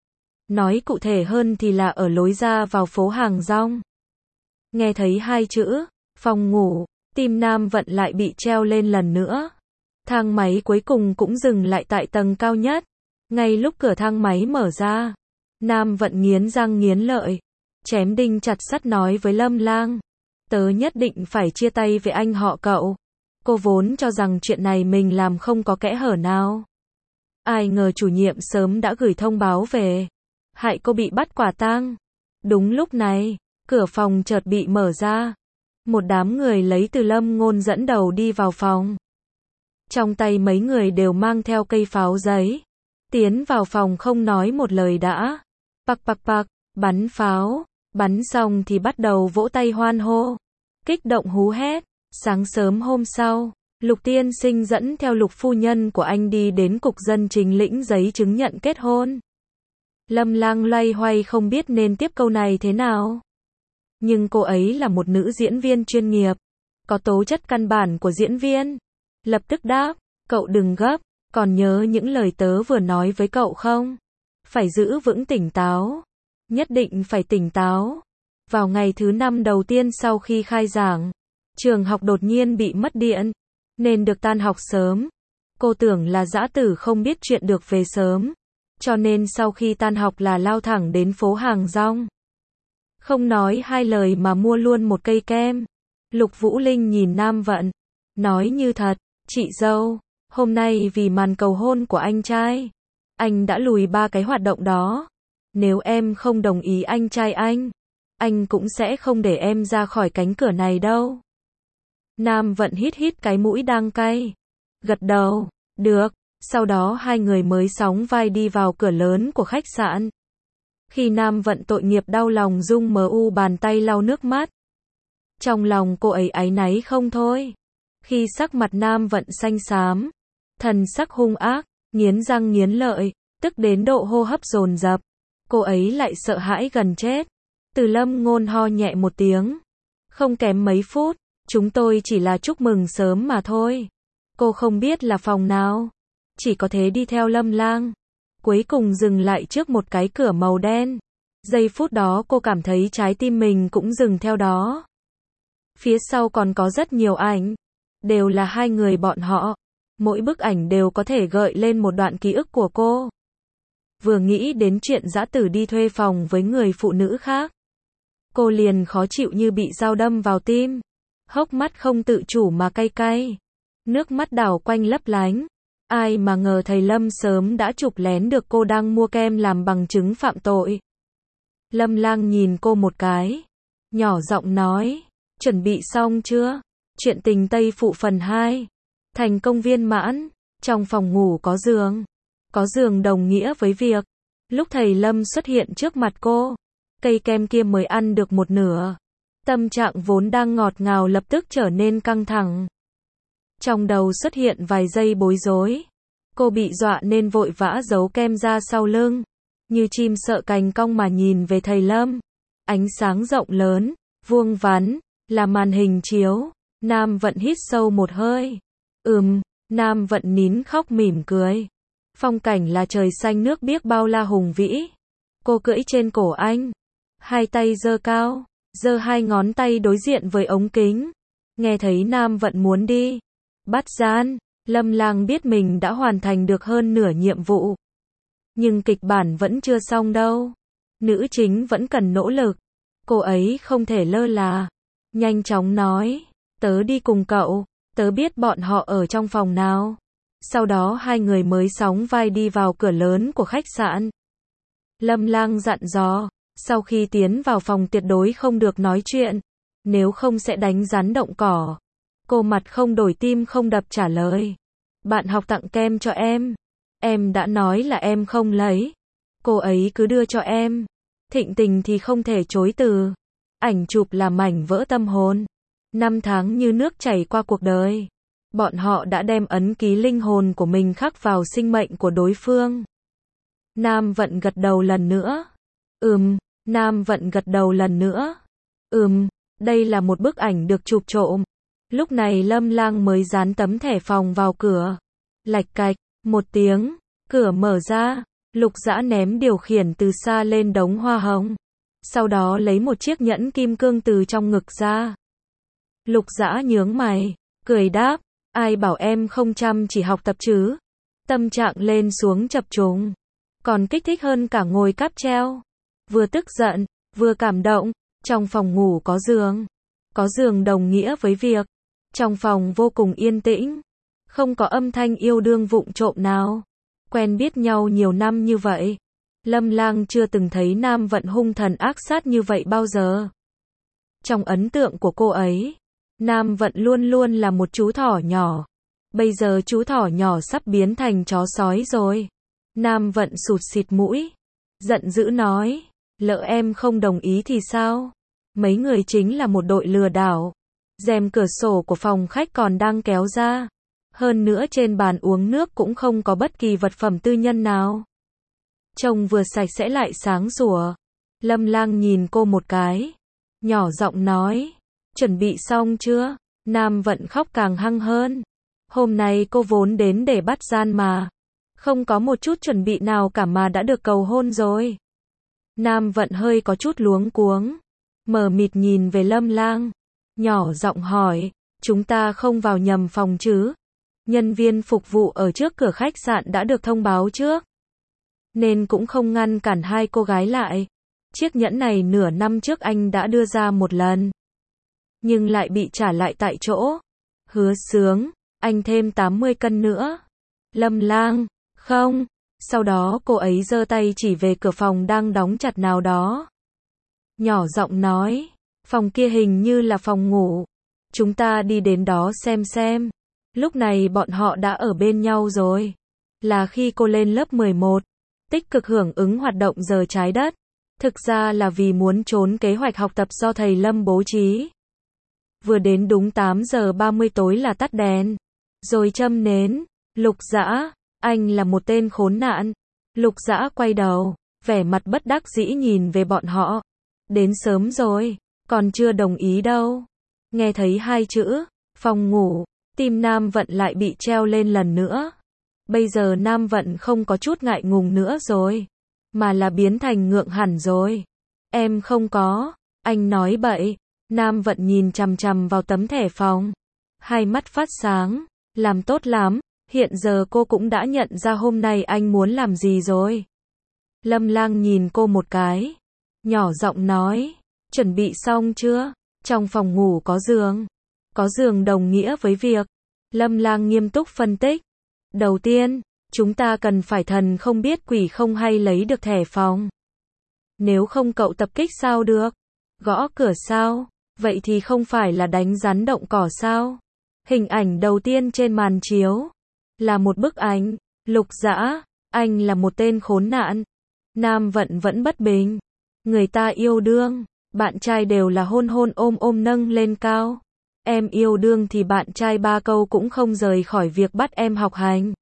Nói cụ thể hơn thì là ở lối ra vào phố Hàng Rong. Nghe thấy 2 chữ, phòng ngủ, tim Nam Vận lại bị treo lên lần nữa. Thang máy cuối cùng cũng dừng lại tại tầng cao nhất. Ngay lúc cửa thang máy mở ra, Nam Vận nghiến răng nghiến lợi, chém đinh chặt sắt nói với Lâm Lang. Tớ nhất định phải chia tay với anh họ Cậu. Cô vốn cho rằng chuyện này mình làm không có kẽ hở nào. Ai ngờ chủ nhiệm sớm đã gửi thông báo về. Hại cô bị bắt quả tang. Đúng lúc này, cửa phòng chợt bị mở ra. Một đám người lấy Từ Lâm Ngôn dẫn đầu đi vào phòng. Trong tay mấy người đều mang theo cây pháo giấy. Tiến vào phòng không nói một lời đã. Pạc pạc pạc, bắn pháo. Bắn xong thì bắt đầu vỗ tay hoan hô. Kích động hú hét. Sáng sớm hôm sau, Lục tiên sinh dẫn theo Lục phu nhân của anh đi đến cục dân chính lĩnh giấy chứng nhận kết hôn. Lâm Lang loay hoay không biết nên tiếp câu này thế nào. Nhưng cô ấy là một nữ diễn viên chuyên nghiệp, có tố chất căn bản của diễn viên. Lập tức đáp, cậu đừng gấp, còn nhớ những lời tớ vừa nói với cậu không? Phải giữ vững tỉnh táo. Nhất định phải tỉnh táo. Vào ngày thứ 5 đầu tiên sau khi khai giảng, trường học đột nhiên bị mất điện, nên được tan học sớm. Cô tưởng là dã tử không biết chuyện được về sớm, cho nên sau khi tan học là lao thẳng đến phố Hàng Rong. Không nói hai lời mà mua luôn một cây kem. Lục Vũ Linh nhìn Nam Vận, nói như thật, chị dâu, hôm nay vì màn cầu hôn của anh trai, anh đã lùi 3 cái hoạt động đó. Nếu em không đồng ý anh trai anh cũng sẽ không để em ra khỏi cánh cửa này đâu. Nam Vận hít hít cái mũi đang cay. Gật đầu, được. Sau đó hai người mới sóng vai đi vào cửa lớn của khách sạn. Khi Nam Vận tội nghiệp đau lòng rung mu bàn tay lau nước mắt. Trong lòng cô ấy áy náy không thôi. Khi sắc mặt Nam Vận xanh xám, thần sắc hung ác, nghiến răng nghiến lợi, tức đến độ hô hấp dồn dập, cô ấy lại sợ hãi gần chết. Từ Lâm Ngôn ho nhẹ một tiếng. Không kém mấy phút, chúng tôi chỉ là chúc mừng sớm mà thôi. Cô không biết là phòng nào. Chỉ có thế đi theo Lâm Lang. Cuối cùng dừng lại trước một cái cửa màu đen. Giây phút đó cô cảm thấy trái tim mình cũng dừng theo đó. Phía sau còn có rất nhiều ảnh. Đều là hai người bọn họ. Mỗi bức ảnh đều có thể gợi lên một đoạn ký ức của cô. Vừa nghĩ đến chuyện dã tử đi thuê phòng với người phụ nữ khác, cô liền khó chịu như bị dao đâm vào tim. Hốc mắt không tự chủ mà cay cay. Nước mắt đảo quanh lấp lánh. Ai mà ngờ thầy Lâm sớm đã chụp lén được cô đang mua kem làm bằng chứng phạm tội. Lâm Lang nhìn cô một cái, nhỏ giọng nói, chuẩn bị xong chưa? Chuyện tình Tây Phụ phần 2. Thành công viên mãn. Trong phòng ngủ có giường. Có giường đồng nghĩa với việc, lúc thầy Lâm xuất hiện trước mặt cô, cây kem kia mới ăn được một nửa. Tâm trạng vốn đang ngọt ngào lập tức trở nên căng thẳng. Trong đầu xuất hiện vài giây bối rối. Cô bị dọa nên vội vã giấu kem ra sau lưng. Như chim sợ cành cong mà nhìn về thầy Lâm. Ánh sáng rộng lớn, vuông vắn, là màn hình chiếu. Nam Vận hít sâu một hơi. Nam Vận nín khóc mỉm cười. Phong cảnh là trời xanh nước biếc bao la hùng vĩ. Cô cưỡi trên cổ anh. Hai tay giơ cao, giơ hai ngón tay đối diện với ống kính. Nghe thấy Nam Vận muốn đi bắt gian, Lâm Lang biết mình đã hoàn thành được hơn nửa nhiệm vụ. Nhưng kịch bản vẫn chưa xong đâu. Nữ chính vẫn cần nỗ lực. Cô ấy không thể lơ là. nhanh chóng nói, tớ đi cùng cậu, tớ biết bọn họ ở trong phòng nào. Sau đó hai người mới sóng vai đi vào cửa lớn của khách sạn. Lâm Lang dặn dò, sau khi tiến vào phòng tuyệt đối không được nói chuyện, nếu không sẽ đánh rắn động cỏ. Cô mặt không đổi tim không đập trả lời, bạn học tặng kem cho em đã nói là em không lấy. Cô ấy cứ đưa cho em. Thịnh tình thì không thể chối từ. Ảnh chụp là mảnh vỡ tâm hồn. 5 tháng như nước chảy qua cuộc đời. Bọn họ đã đem ấn ký linh hồn của mình khắc vào sinh mệnh của đối phương. Nam Vận gật đầu lần nữa. Nam Vận gật đầu lần nữa. Đây là một bức ảnh được chụp trộm. Lúc này Lâm Lang mới dán tấm thẻ phòng vào cửa. Lạch cạch, một tiếng, cửa mở ra. Lục Dã ném điều khiển từ xa lên đống hoa hồng. Sau đó lấy một chiếc nhẫn kim cương từ trong ngực ra. Lục Dã nhướng mày, cười đáp, ai bảo em không chăm chỉ học tập chứ. Tâm trạng lên xuống chập trùng. Còn kích thích hơn cả ngồi cáp treo. Vừa tức giận, vừa cảm động. Trong phòng ngủ có giường. Có giường đồng nghĩa với việc trong phòng vô cùng yên tĩnh. Không có âm thanh yêu đương vụng trộm nào. Quen biết nhau nhiều năm như vậy, Lâm Lang chưa từng thấy Nam Vận hung thần ác sát như vậy bao giờ. Trong ấn tượng của cô ấy, Nam Vận luôn luôn là một chú thỏ nhỏ. Bây giờ chú thỏ nhỏ sắp biến thành chó sói rồi. Nam Vận sụt xịt mũi, giận dữ nói, lỡ em không đồng ý thì sao? Mấy người chính là một đội lừa đảo. Rèm cửa sổ của phòng khách còn đang kéo ra. Hơn nữa trên bàn uống nước cũng không có bất kỳ vật phẩm tư nhân nào. Trông vừa sạch sẽ lại sáng sủa. Lâm Lang nhìn cô một cái. Nhỏ giọng nói. Chuẩn bị xong chưa? Nam Vận khóc càng hăng hơn. Hôm nay cô vốn đến để bắt gian mà. Không có một chút chuẩn bị nào cả mà đã được cầu hôn rồi. Nam Vận hơi có chút luống cuống. Mờ mịt nhìn về Lâm Lang. Nhỏ giọng hỏi. Chúng ta không vào nhầm phòng chứ? Nhân viên phục vụ ở trước cửa khách sạn đã được thông báo trước, nên cũng không ngăn cản hai cô gái lại. Chiếc nhẫn này nửa năm trước anh đã đưa ra một lần, nhưng lại bị trả lại tại chỗ. Hứa Sướng, anh thêm 80 cân nữa. Lâm Lang, không. Sau đó cô ấy giơ tay chỉ về cửa phòng đang đóng chặt nào đó. Nhỏ giọng nói, phòng kia hình như là phòng ngủ. Chúng ta đi đến đó xem. Lúc này bọn họ đã ở bên nhau rồi. Là khi cô lên lớp 11, tích cực hưởng ứng hoạt động giờ trái đất. Thực ra là vì muốn trốn kế hoạch học tập do thầy Lâm bố trí. Vừa đến đúng 8 giờ 30 tối là tắt đèn, rồi châm nến. Lục Dã, anh là một tên khốn nạn. Lục Dã quay đầu, vẻ mặt bất đắc dĩ nhìn về bọn họ. Đến sớm rồi, còn chưa đồng ý đâu. Nghe thấy hai chữ, phòng ngủ. Tim Nam Vận lại bị treo lên lần nữa. Bây giờ Nam Vận không có chút ngại ngùng nữa rồi, mà là biến thành ngượng hẳn rồi. Em không có, anh nói bậy. Nam Vận nhìn chằm chằm vào tấm thẻ phòng. Hai mắt phát sáng, làm tốt lắm, hiện giờ cô cũng đã nhận ra hôm nay anh muốn làm gì rồi. Lâm Lang nhìn cô một cái, nhỏ giọng nói, chuẩn bị xong chưa? Trong phòng ngủ có giường. Có giường đồng nghĩa với việc. Lâm Lang nghiêm túc phân tích. Đầu tiên, chúng ta cần phải thần không biết quỷ không hay lấy được thẻ phòng. Nếu không cậu tập kích sao được? Gõ cửa sao? Vậy thì không phải là đánh rắn động cỏ sao? Hình ảnh đầu tiên trên màn chiếu là một bức ảnh. Lục Dã, anh là một tên khốn nạn. Nam Vận vẫn bất bình. Người ta yêu đương, bạn trai đều là hôn hôn ôm ôm nâng lên cao. Em yêu đương thì bạn trai 3 câu cũng không rời khỏi việc bắt em học hành.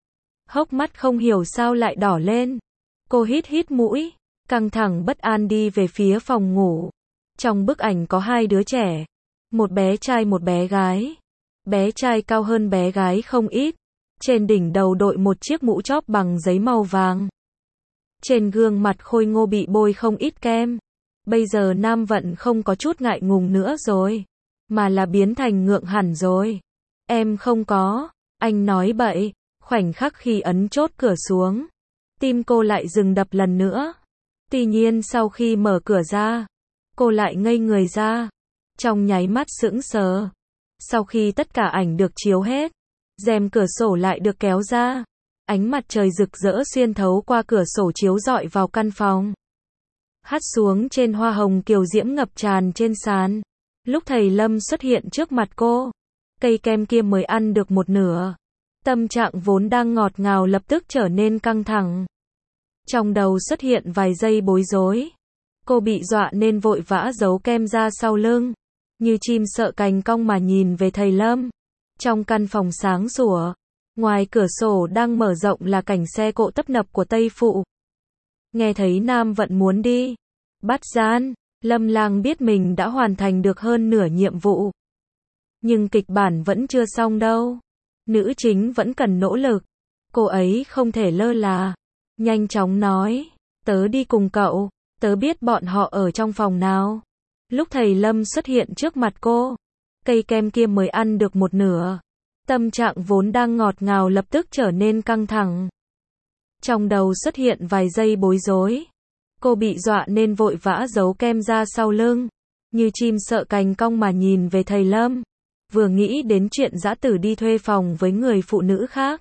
Hốc mắt không hiểu sao lại đỏ lên. Cô hít mũi, căng thẳng bất an đi về phía phòng ngủ. Trong bức ảnh có hai đứa trẻ, một bé trai một bé gái. Bé trai cao hơn bé gái không ít. Trên đỉnh đầu đội một chiếc mũ chóp bằng giấy màu vàng. Trên gương mặt khôi ngô bị bôi không ít kem. Bây giờ Nam Vận không có chút ngại ngùng nữa rồi, mà là biến thành ngượng hẳn rồi. Em không có, anh nói bậy. Khoảnh khắc khi ấn chốt cửa xuống, tim cô lại dừng đập lần nữa. Tuy nhiên sau khi mở cửa ra, cô lại ngây người ra. Trong nháy mắt sững sờ. Sau khi tất cả ảnh được chiếu hết, rèm cửa sổ lại được kéo ra. Ánh mặt trời rực rỡ xuyên thấu qua cửa sổ chiếu rọi vào căn phòng. Hắt xuống trên hoa hồng kiều diễm ngập tràn trên sàn. Lúc thầy Lâm xuất hiện trước mặt cô, cây kem kia mới ăn được một nửa. Tâm trạng vốn đang ngọt ngào lập tức trở nên căng thẳng. Trong đầu xuất hiện vài giây bối rối. Cô bị dọa nên vội vã giấu kem ra sau lưng. Như chim sợ cành cong mà nhìn về thầy Lâm. Trong căn phòng sáng sủa, ngoài cửa sổ đang mở rộng là cảnh xe cộ tấp nập của Tây Phụ. Nghe thấy Nam Vận muốn đi bắt gian, Lâm Lang biết mình đã hoàn thành được hơn nửa nhiệm vụ. Nhưng kịch bản vẫn chưa xong đâu. Nữ chính vẫn cần nỗ lực. Cô ấy không thể lơ là. Nhanh chóng nói, tớ đi cùng cậu, tớ biết bọn họ ở trong phòng nào. Lúc thầy Lâm xuất hiện trước mặt cô, cây kem kia mới ăn được một nửa. Tâm trạng vốn đang ngọt ngào lập tức trở nên căng thẳng. Trong đầu xuất hiện vài giây bối rối. Cô bị dọa nên vội vã giấu kem ra sau lưng. Như chim sợ cành cong mà nhìn về thầy Lâm. Vừa nghĩ đến chuyện dã tử đi thuê phòng với người phụ nữ khác,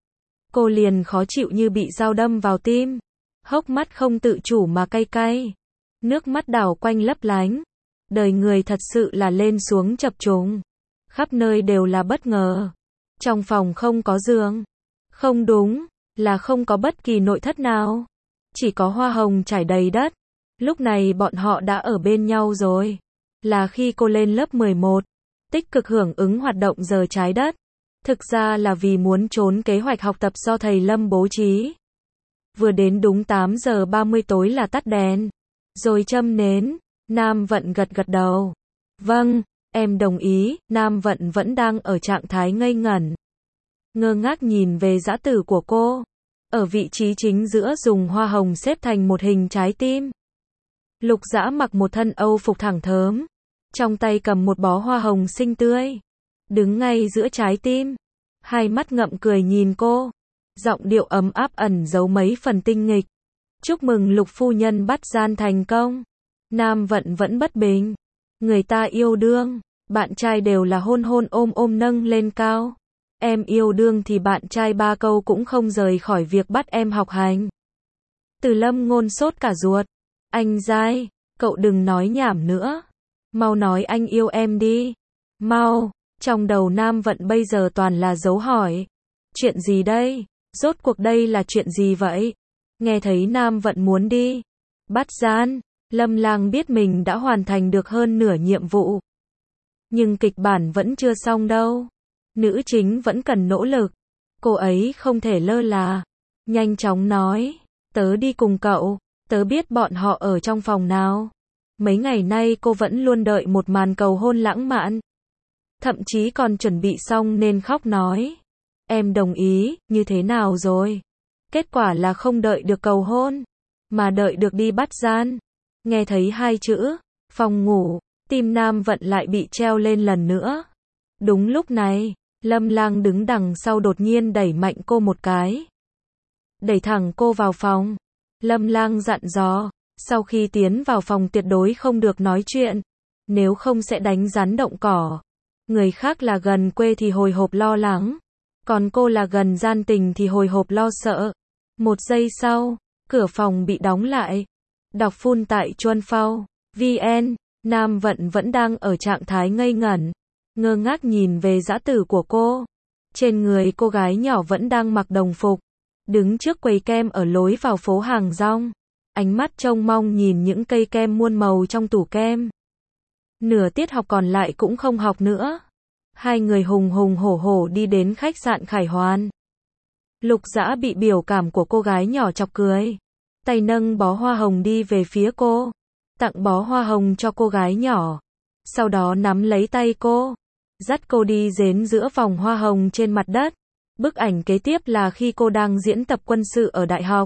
cô liền khó chịu như bị dao đâm vào tim. Hốc mắt không tự chủ mà cay cay. Nước mắt đảo quanh lấp lánh. Đời người thật sự là lên xuống chập trùng. Khắp nơi đều là bất ngờ. Trong phòng không có giường. Không đúng, là không có bất kỳ nội thất nào. Chỉ có hoa hồng trải đầy đất. Lúc này bọn họ đã ở bên nhau rồi. Là khi cô lên lớp 11, tích cực hưởng ứng hoạt động giờ trái đất. Thực ra là vì muốn trốn kế hoạch học tập do thầy Lâm bố trí. Vừa đến đúng 8 giờ 30 tối là tắt đèn. Rồi châm nến. Nam Vận gật gật đầu. Vâng, em đồng ý. Nam Vận vẫn đang ở trạng thái ngây ngẩn. Ngơ ngác nhìn về dã tử của cô. Ở vị trí chính giữa dùng hoa hồng xếp thành một hình trái tim. Lục Dã mặc một thân Âu phục thẳng thớm. Trong tay cầm một bó hoa hồng xinh tươi. Đứng ngay giữa trái tim. Hai mắt ngậm cười nhìn cô. Giọng điệu ấm áp ẩn giấu mấy phần tinh nghịch. Chúc mừng Lục phu nhân bắt gian thành công. Nam Vận vẫn bất bình. Người ta yêu đương, bạn trai đều là hôn hôn ôm ôm nâng lên cao. Em yêu đương thì bạn trai ba câu cũng không rời khỏi việc bắt em học hành. Từ Lâm Ngôn sốt cả ruột. Anh dai, cậu đừng nói nhảm nữa. Mau nói anh yêu em đi. Mau, trong đầu Nam Vận bây giờ toàn là dấu hỏi. Chuyện gì đây? Rốt cuộc đây là chuyện gì vậy? Nghe thấy Nam Vận muốn đi bắt gian, Lâm Lang biết mình đã hoàn thành được hơn nửa nhiệm vụ. Nhưng kịch bản vẫn chưa xong đâu. Nữ chính vẫn cần nỗ lực. Cô ấy không thể lơ là. Nhanh chóng nói, tớ đi cùng cậu, tớ biết bọn họ ở trong phòng nào. Mấy ngày nay cô vẫn luôn đợi một màn cầu hôn lãng mạn. Thậm chí còn chuẩn bị xong nên khóc nói. Em đồng ý, như thế nào rồi? Kết quả là không đợi được cầu hôn, mà đợi được đi bắt gian. Nghe thấy hai chữ, phòng ngủ, tim Nam Vận lại bị treo lên lần nữa. Đúng lúc này, Lâm Lang đứng đằng sau đột nhiên đẩy mạnh cô một cái. Đẩy thẳng cô vào phòng. Lâm Lang dặn dò, sau khi tiến vào phòng tuyệt đối không được nói chuyện. Nếu không sẽ đánh rắn động cỏ. Người khác là gần quê thì hồi hộp lo lắng. Còn cô là gần gian tình thì hồi hộp lo sợ. Một giây sau, cửa phòng bị đóng lại. Đọc phun tại Chuan Phao VN, Nam Vận vẫn đang ở trạng thái ngây ngẩn. Ngơ ngác nhìn về dã tử của cô. Trên người cô gái nhỏ vẫn đang mặc đồng phục. Đứng trước quầy kem ở lối vào phố Hàng Rong. Ánh mắt trông mong nhìn những cây kem muôn màu trong tủ kem. Nửa tiết học còn lại cũng không học nữa. Hai người hùng hùng hổ hổ đi đến khách sạn Khải Hoàn. Lục Dã bị biểu cảm của cô gái nhỏ chọc cười. Tay nâng bó hoa hồng đi về phía cô. Tặng bó hoa hồng cho cô gái nhỏ. Sau đó nắm lấy tay cô. Dắt cô đi đến giữa vòng hoa hồng trên mặt đất. Bức ảnh kế tiếp là khi cô đang diễn tập quân sự ở đại học.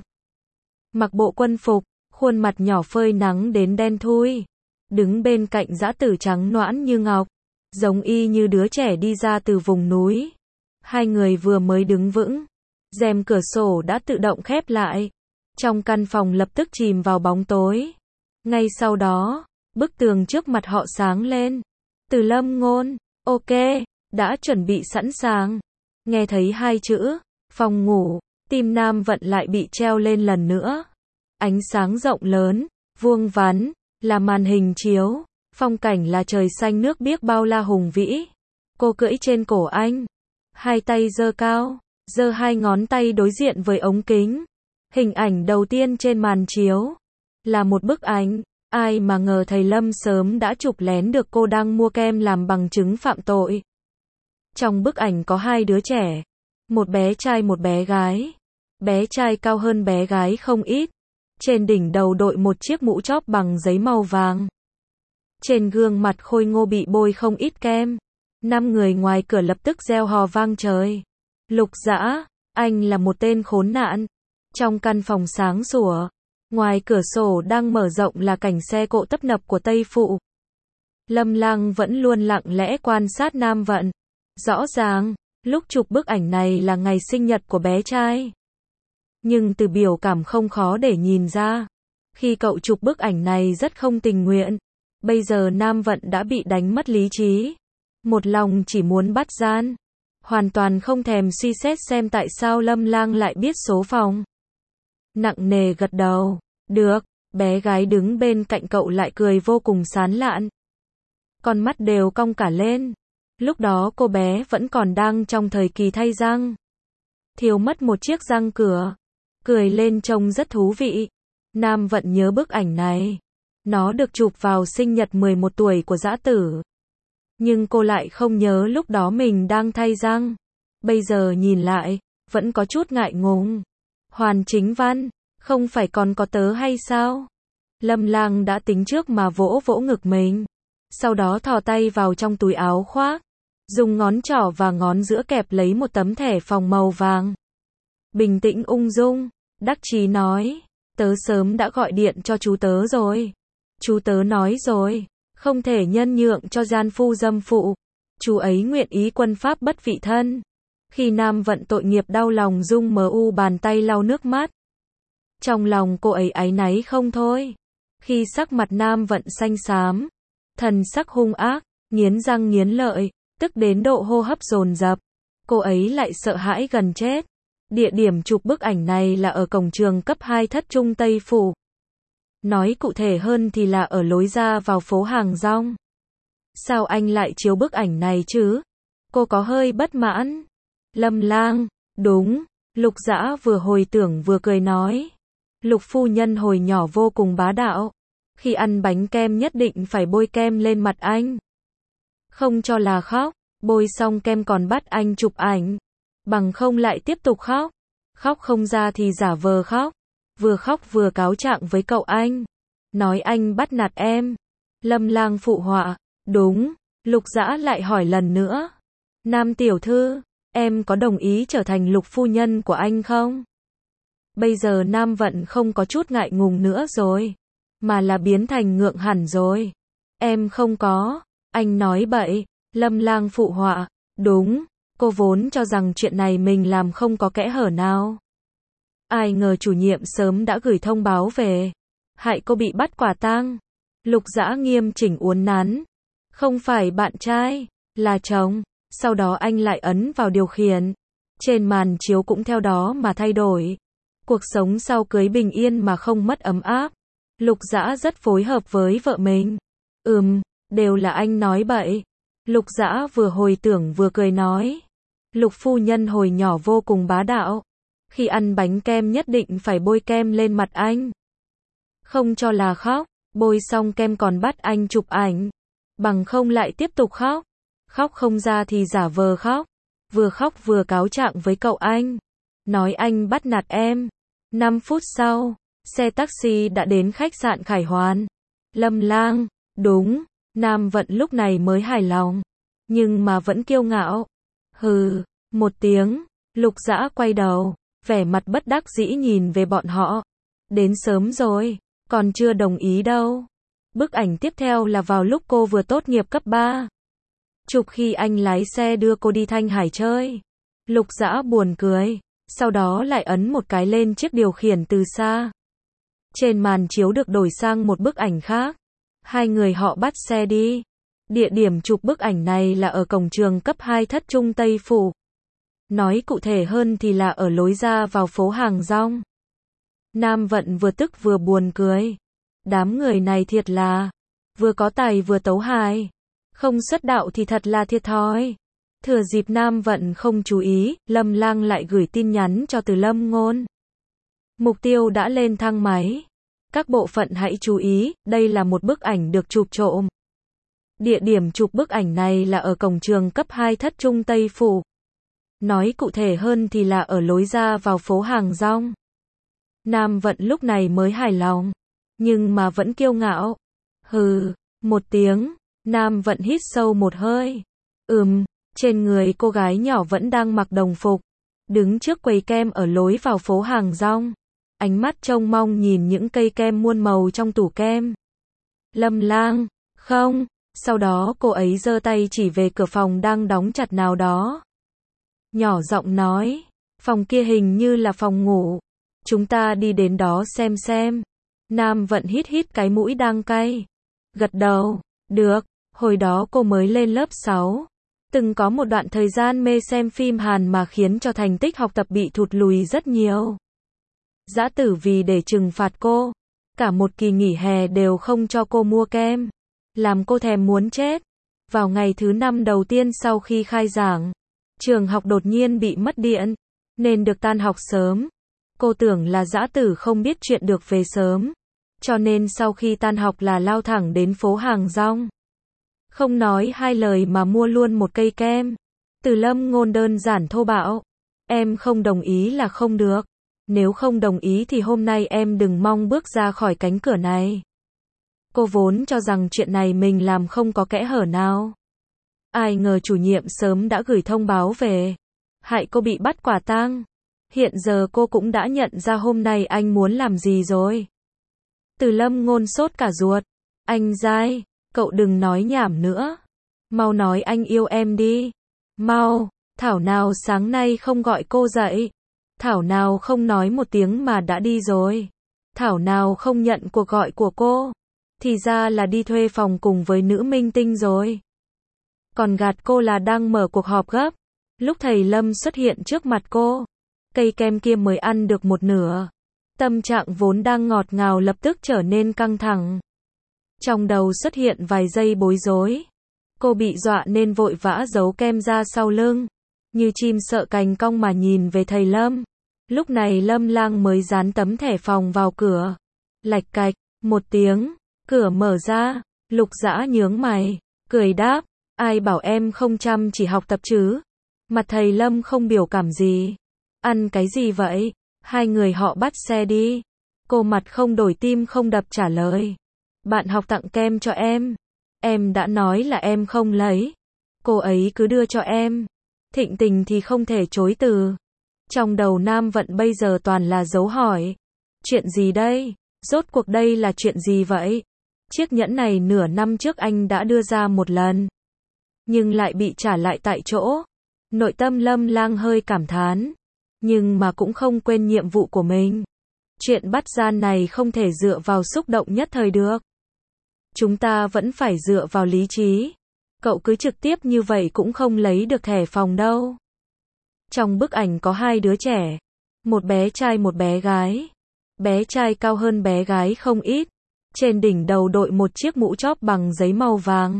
Mặc bộ quân phục, khuôn mặt nhỏ phơi nắng đến đen thui. Đứng bên cạnh dã tử trắng nõn như ngọc. Giống y như đứa trẻ đi ra từ vùng núi. Hai người vừa mới đứng vững. Rèm cửa sổ đã tự động khép lại. Trong căn phòng lập tức chìm vào bóng tối. Ngay sau đó, bức tường trước mặt họ sáng lên. Từ Lâm Ngôn, ok, đã chuẩn bị sẵn sàng. Nghe thấy hai chữ, phòng ngủ, tim Nam Vận lại bị treo lên lần nữa. Ánh sáng rộng lớn, vuông vắn, là màn hình chiếu, phong cảnh là trời xanh nước biếc bao la hùng vĩ. Cô cưỡi trên cổ anh, hai tay giơ cao, giơ hai ngón tay đối diện với ống kính. Hình ảnh đầu tiên trên màn chiếu là một bức ảnh, ai mà ngờ thầy Lâm sớm đã chụp lén được cô đang mua kem làm bằng chứng phạm tội. Trong bức ảnh có hai đứa trẻ, một bé trai một bé gái. Bé trai cao hơn bé gái không ít, trên đỉnh đầu đội một chiếc mũ chóp bằng giấy màu vàng. Trên gương mặt khôi ngô bị bôi không ít kem. 5 người ngoài cửa lập tức reo hò vang trời. Lục Dã, anh là một tên khốn nạn. Trong căn phòng sáng sủa, ngoài cửa sổ đang mở rộng là cảnh xe cộ tấp nập của Tây Phụ. Lâm Lang vẫn luôn lặng lẽ quan sát Nam Vận. Rõ ràng, lúc chụp bức ảnh này là ngày sinh nhật của bé trai. Nhưng từ biểu cảm không khó để nhìn ra, khi cậu chụp bức ảnh này rất không tình nguyện. Bây giờ Nam Vận đã bị đánh mất lý trí, một lòng chỉ muốn bắt gian, hoàn toàn không thèm suy xét xem tại sao Lâm Lang lại biết số phòng. Nặng nề gật đầu, được, bé gái đứng bên cạnh cậu lại cười vô cùng sán lạn. Con mắt đều cong cả lên. Lúc đó cô bé vẫn còn đang trong thời kỳ thay răng. Thiếu mất một chiếc răng cửa. Cười lên trông rất thú vị. Nam Vận nhớ bức ảnh này. Nó được chụp vào sinh nhật 11 tuổi của Dã Tử. Nhưng cô lại không nhớ lúc đó mình đang thay răng. Bây giờ nhìn lại, vẫn có chút ngại ngùng. Hoàn Chính Văn, không phải còn có tớ hay sao? Lâm Lang đã tính trước mà vỗ vỗ ngực mình. Sau đó thò tay vào trong túi áo khoác, dùng ngón trỏ và ngón giữa kẹp lấy một tấm thẻ phòng màu vàng. Bình tĩnh ung dung, đắc chí nói, tớ sớm đã gọi điện cho chú tớ rồi. Chú tớ nói rồi, không thể nhân nhượng cho gian phu dâm phụ. Chú ấy nguyện ý quân pháp bất vị thân. Khi Nam Vận tội nghiệp đau lòng rung mu bàn tay lau nước mắt. Trong lòng cô ấy áy náy không thôi. Khi sắc mặt Nam Vận xanh xám, thần sắc hung ác, nghiến răng nghiến lợi, tức đến độ hô hấp dồn dập. Cô ấy lại sợ hãi gần chết. Địa điểm chụp bức ảnh này là ở cổng trường cấp 2 Thất Trung Tây Phủ. Nói cụ thể hơn thì là ở lối ra vào phố Hàng Rong. Sao anh lại chiếu bức ảnh này chứ? Cô có hơi bất mãn. Lâm Lang, đúng. Lục Dã vừa hồi tưởng vừa cười nói. Lục phu nhân hồi nhỏ vô cùng bá đạo. Khi ăn bánh kem nhất định phải bôi kem lên mặt anh. Không cho là khóc, bôi xong kem còn bắt anh chụp ảnh. Bằng không lại tiếp tục khóc. Khóc không ra thì giả vờ khóc. Vừa khóc vừa cáo trạng với cậu anh. Nói anh bắt nạt em. Lâm Lang phụ họa. Đúng. Lục Dã lại hỏi lần nữa. Nam tiểu thư, em có đồng ý trở thành lục phu nhân của anh không? Bây giờ Nam Vận không có chút ngại ngùng nữa rồi. Mà là biến thành ngượng hẳn rồi. Em không có. Anh nói bậy. Lâm Lang phụ họa. Đúng. Cô vốn cho rằng chuyện này mình làm không có kẽ hở nào. Ai ngờ chủ nhiệm sớm đã gửi thông báo về. Hại cô bị bắt quả tang. Lục Dã nghiêm chỉnh uốn nắn. Không phải bạn trai, là chồng. Sau đó anh lại ấn vào điều khiển. Trên màn chiếu cũng theo đó mà thay đổi. Cuộc sống sau cưới bình yên mà không mất ấm áp. Lục Dã rất phối hợp với vợ mình. Đều là anh nói bậy. Lục Dã vừa hồi tưởng vừa cười nói. Lục phu nhân hồi nhỏ vô cùng bá đạo. Khi ăn bánh kem nhất định phải bôi kem lên mặt anh. Không cho là khóc, bôi xong kem còn bắt anh chụp ảnh. Bằng không lại tiếp tục khóc. Khóc không ra thì giả vờ khóc. Vừa khóc vừa cáo trạng với cậu anh. Nói anh bắt nạt em. 5 phút sau, xe taxi đã đến khách sạn Khải Hoàn. Lâm Lang, đúng. Nam Vận lúc này mới hài lòng. Nhưng mà vẫn kiêu ngạo. Hừ, một tiếng. Lục Dã quay đầu, vẻ mặt bất đắc dĩ nhìn về bọn họ. Đến sớm rồi, còn chưa đồng ý đâu. Bức ảnh tiếp theo là vào lúc cô vừa tốt nghiệp cấp 3. Chụp khi anh lái xe đưa cô đi Thanh Hải chơi. Lục Dã buồn cười, sau đó lại ấn một cái lên chiếc điều khiển từ xa. Trên màn chiếu được đổi sang một bức ảnh khác. Hai người họ bắt xe đi. Địa điểm chụp bức ảnh này là ở cổng trường cấp 2 Thất Trung Tây Phủ. Nói cụ thể hơn thì là ở lối ra vào phố Hàng Rong. Nam Vận vừa tức vừa buồn cười. Đám người này thiệt là vừa có tài vừa tấu hài. Không xuất đạo thì thật là thiệt thòi. Thừa dịp Nam Vận không chú ý, Lâm Lang lại gửi tin nhắn cho Từ Lâm Ngôn. Mục tiêu đã lên thang máy. Các bộ phận hãy chú ý, đây là một bức ảnh được chụp trộm. Địa điểm chụp bức ảnh này là ở cổng trường cấp 2 Thất Trung Tây Phủ. Nói cụ thể hơn thì là ở lối ra vào phố Hàng Rong. Nam Vận lúc này mới hài lòng, nhưng mà vẫn kiêu ngạo. Hừ, một tiếng, Nam Vận hít sâu một hơi. Trên người cô gái nhỏ vẫn đang mặc đồng phục, đứng trước quầy kem ở lối vào phố Hàng Rong. Ánh mắt trông mong nhìn những cây kem muôn màu trong tủ kem. Lâm Lang, không, sau đó cô ấy giơ tay chỉ về cửa phòng đang đóng chặt nào đó. Nhỏ giọng nói, phòng kia hình như là phòng ngủ. Chúng ta đi đến đó xem. Nam Vận hít cái mũi đang cay. Gật đầu, được, hồi đó cô mới lên lớp 6. Từng có một đoạn thời gian mê xem phim Hàn mà khiến cho thành tích học tập bị thụt lùi rất nhiều. Dã Tử vì để trừng phạt cô, cả một kỳ nghỉ hè đều không cho cô mua kem, làm cô thèm muốn chết. Vào ngày thứ 5 đầu tiên sau khi khai giảng, trường học đột nhiên bị mất điện, nên được tan học sớm. Cô tưởng là Dã Tử không biết chuyện được về sớm, cho nên sau khi tan học là lao thẳng đến phố Hàng Rong. Không nói hai lời mà mua luôn một cây kem. Từ Lâm Ngôn đơn giản thô bạo. Em không đồng ý là không được. Nếu không đồng ý thì hôm nay em đừng mong bước ra khỏi cánh cửa này. Cô vốn cho rằng chuyện này mình làm không có kẽ hở nào. Ai ngờ chủ nhiệm sớm đã gửi thông báo về. Hại cô bị bắt quả tang. Hiện giờ cô cũng đã nhận ra hôm nay anh muốn làm gì rồi. Từ Lâm Ngôn sốt cả ruột. Anh dai, cậu đừng nói nhảm nữa. Mau nói anh yêu em đi. Mau, thảo nào sáng nay không gọi cô dậy. Thảo nào không nói một tiếng mà đã đi rồi. Thảo nào không nhận cuộc gọi của cô. Thì ra là đi thuê phòng cùng với nữ minh tinh rồi. Còn gạt cô là đang mở cuộc họp gấp. Lúc thầy Lâm xuất hiện trước mặt cô, cây kem kia mới ăn được một nửa. Tâm trạng vốn đang ngọt ngào lập tức trở nên căng thẳng. Trong đầu xuất hiện vài giây bối rối. Cô bị dọa nên vội vã giấu kem ra sau lưng. Như chim sợ cành cong mà nhìn về thầy Lâm. Lúc này Lâm Lang mới dán tấm thẻ phòng vào cửa. Lạch cạch, một tiếng, cửa mở ra. Lục Dã nhướng mày, cười đáp, ai bảo em không chăm chỉ học tập chứ. Mặt thầy Lâm không biểu cảm gì. Ăn cái gì vậy? Hai người họ bắt xe đi. Cô mặt không đổi tim không đập trả lời. Bạn học tặng kem cho em. Em đã nói là em không lấy. Cô ấy cứ đưa cho em. Thịnh tình thì không thể chối từ. Trong đầu Nam Vận bây giờ toàn là dấu hỏi. Chuyện gì đây? Rốt cuộc đây là chuyện gì vậy? Chiếc nhẫn này nửa năm trước anh đã đưa ra một lần, nhưng lại bị trả lại tại chỗ. Nội tâm Lâm Lang hơi cảm thán, nhưng mà cũng không quên nhiệm vụ của mình. Chuyện bắt gian này không thể dựa vào xúc động nhất thời được. Chúng ta vẫn phải dựa vào lý trí. Cậu cứ trực tiếp như vậy cũng không lấy được thẻ phòng đâu. Trong bức ảnh có hai đứa trẻ, một bé trai một bé gái. Bé trai cao hơn bé gái không ít. Trên đỉnh đầu đội một chiếc mũ chóp bằng giấy màu vàng.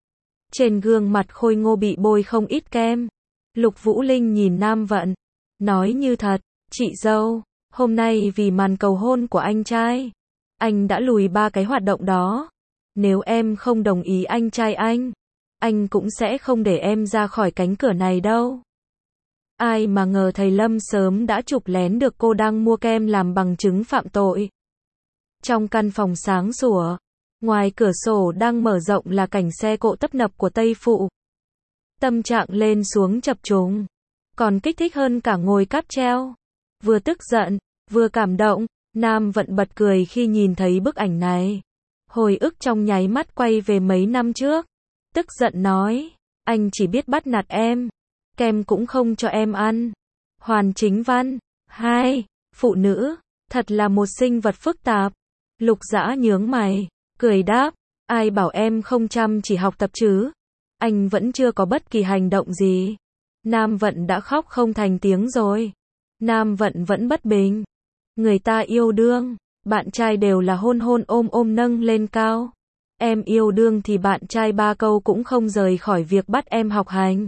Trên gương mặt khôi ngô bị bôi không ít kem. Lục Vũ Linh nhìn Nam Vận, nói như thật, chị dâu, hôm nay vì màn cầu hôn của anh trai, anh đã lùi 3 cái hoạt động đó. Nếu em không đồng ý anh trai anh cũng sẽ không để em ra khỏi cánh cửa này đâu. Ai mà ngờ thầy Lâm sớm đã chụp lén được cô đang mua kem làm bằng chứng phạm tội. Trong căn phòng sáng sủa, ngoài cửa sổ đang mở rộng là cảnh xe cộ tấp nập của Tây Phụ. Tâm trạng lên xuống chập trùng, còn kích thích hơn cả ngồi cáp treo. Vừa tức giận, vừa cảm động, Nam Vận bật cười khi nhìn thấy bức ảnh này. Hồi ức trong nháy mắt quay về mấy năm trước. Tức giận nói, anh chỉ biết bắt nạt em, kem cũng không cho em ăn. Hoàn Chính Văn, 2, phụ nữ, thật là một sinh vật phức tạp. Lục Dã nhướng mày, cười đáp, Ai bảo em không chăm chỉ học tập chứ? Anh vẫn chưa có bất kỳ hành động gì. Nam Vận đã khóc không thành tiếng rồi. Nam Vận vẫn bất bình. Người ta yêu đương, bạn trai đều là hôn hôn ôm ôm nâng lên cao. Em yêu đương thì bạn trai ba câu cũng không rời khỏi việc bắt em học hành.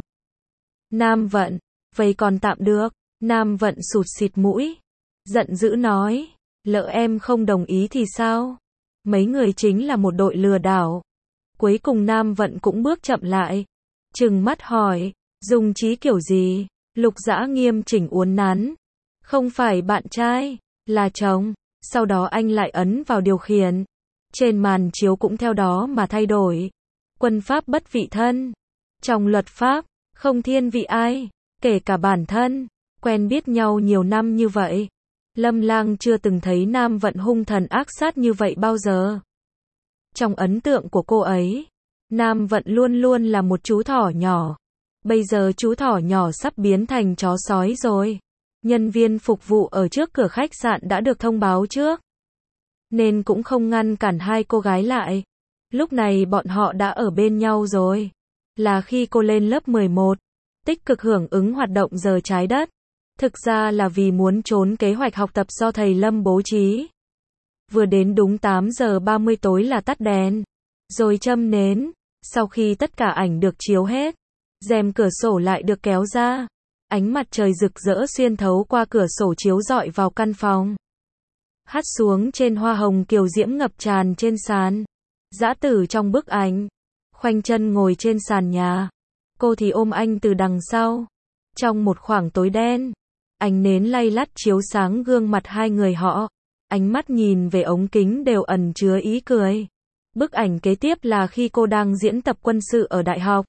Nam Vận, vậy còn tạm được. Nam Vận sụt xịt mũi. Giận dữ nói, lỡ em không đồng ý thì sao? Mấy người chính là một đội lừa đảo. Cuối cùng Nam Vận cũng bước chậm lại. Trừng mắt hỏi, dùng trí kiểu gì? Lục Dã nghiêm chỉnh uốn nắn. Không phải bạn trai, là chồng. Sau đó anh lại ấn vào điều khiển. Trên màn chiếu cũng theo đó mà thay đổi. Quân pháp bất vị thân. Trong luật pháp, không thiên vị ai, kể cả bản thân. Quen biết nhau nhiều năm như vậy. Lâm Lang chưa từng thấy Nam Vận hung thần ác sát như vậy bao giờ. Trong ấn tượng của cô ấy, Nam Vận luôn luôn là một chú thỏ nhỏ. Bây giờ chú thỏ nhỏ sắp biến thành chó sói rồi. Nhân viên phục vụ ở trước cửa khách sạn đã được thông báo trước, nên cũng không ngăn cản hai cô gái lại. Lúc này bọn họ đã ở bên nhau rồi. Là khi cô lên lớp 11, tích cực hưởng ứng hoạt động giờ trái đất. Thực ra là vì muốn trốn kế hoạch học tập do thầy Lâm bố trí. Vừa đến đúng 8 giờ 30 tối là tắt đèn, rồi châm nến. Sau khi tất cả ảnh được chiếu hết, rèm cửa sổ lại được kéo ra. Ánh mặt trời rực rỡ xuyên thấu qua cửa sổ chiếu rọi vào căn phòng. Hắt xuống trên hoa hồng kiều diễm ngập tràn trên sàn. Dã Tử trong bức ảnh, khoanh chân ngồi trên sàn nhà. Cô thì ôm anh từ đằng sau. Trong một khoảng tối đen, ánh nến lay lắt chiếu sáng gương mặt hai người họ. Ánh mắt nhìn về ống kính đều ẩn chứa ý cười. Bức ảnh kế tiếp là khi cô đang diễn tập quân sự ở đại học.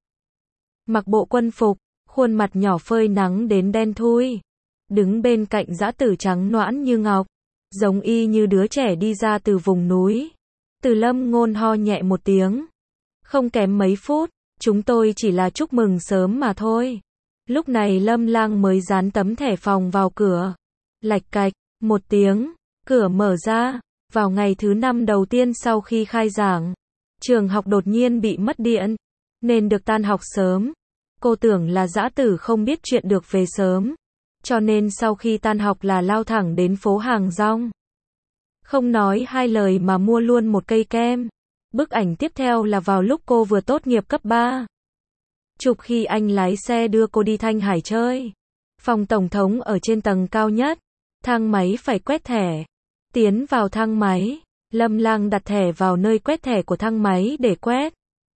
Mặc bộ quân phục, khuôn mặt nhỏ phơi nắng đến đen thui. Đứng bên cạnh Dã Tử trắng nõn như ngọc, giống y như đứa trẻ đi ra từ vùng núi. Từ Lâm Ngôn ho nhẹ một tiếng. Không kém mấy phút, chúng tôi chỉ là chúc mừng sớm mà thôi. Lúc này Lâm Lang mới dán tấm thẻ phòng vào cửa. Lạch cạch, một tiếng, cửa mở ra. Vào ngày thứ 5 đầu tiên sau khi khai giảng, trường học đột nhiên bị mất điện, nên được tan học sớm. Cô tưởng là Dã Tử không biết chuyện được về sớm, cho nên sau khi tan học là lao thẳng đến phố hàng rong. Không nói hai lời mà mua luôn một cây kem. Bức ảnh tiếp theo là vào lúc cô vừa tốt nghiệp cấp 3. Chụp khi anh lái xe đưa cô đi Thanh Hải chơi. Phòng tổng thống ở trên tầng cao nhất. Thang máy phải quét thẻ. Tiến vào thang máy, Lâm Lang đặt thẻ vào nơi quét thẻ của thang máy để quét.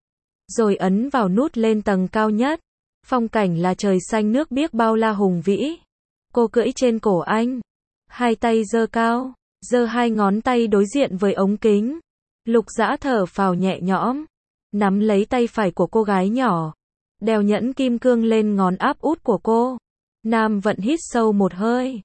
Rồi ấn vào nút lên tầng cao nhất. Phong cảnh là trời xanh nước biếc bao la hùng vĩ. Cô cưỡi trên cổ anh. Hai tay giơ cao, giơ hai ngón tay đối diện với ống kính. Lục Dã thở phào nhẹ nhõm, nắm lấy tay phải của cô gái nhỏ, đeo nhẫn kim cương lên ngón áp út của cô. Nam Vận hít sâu một hơi.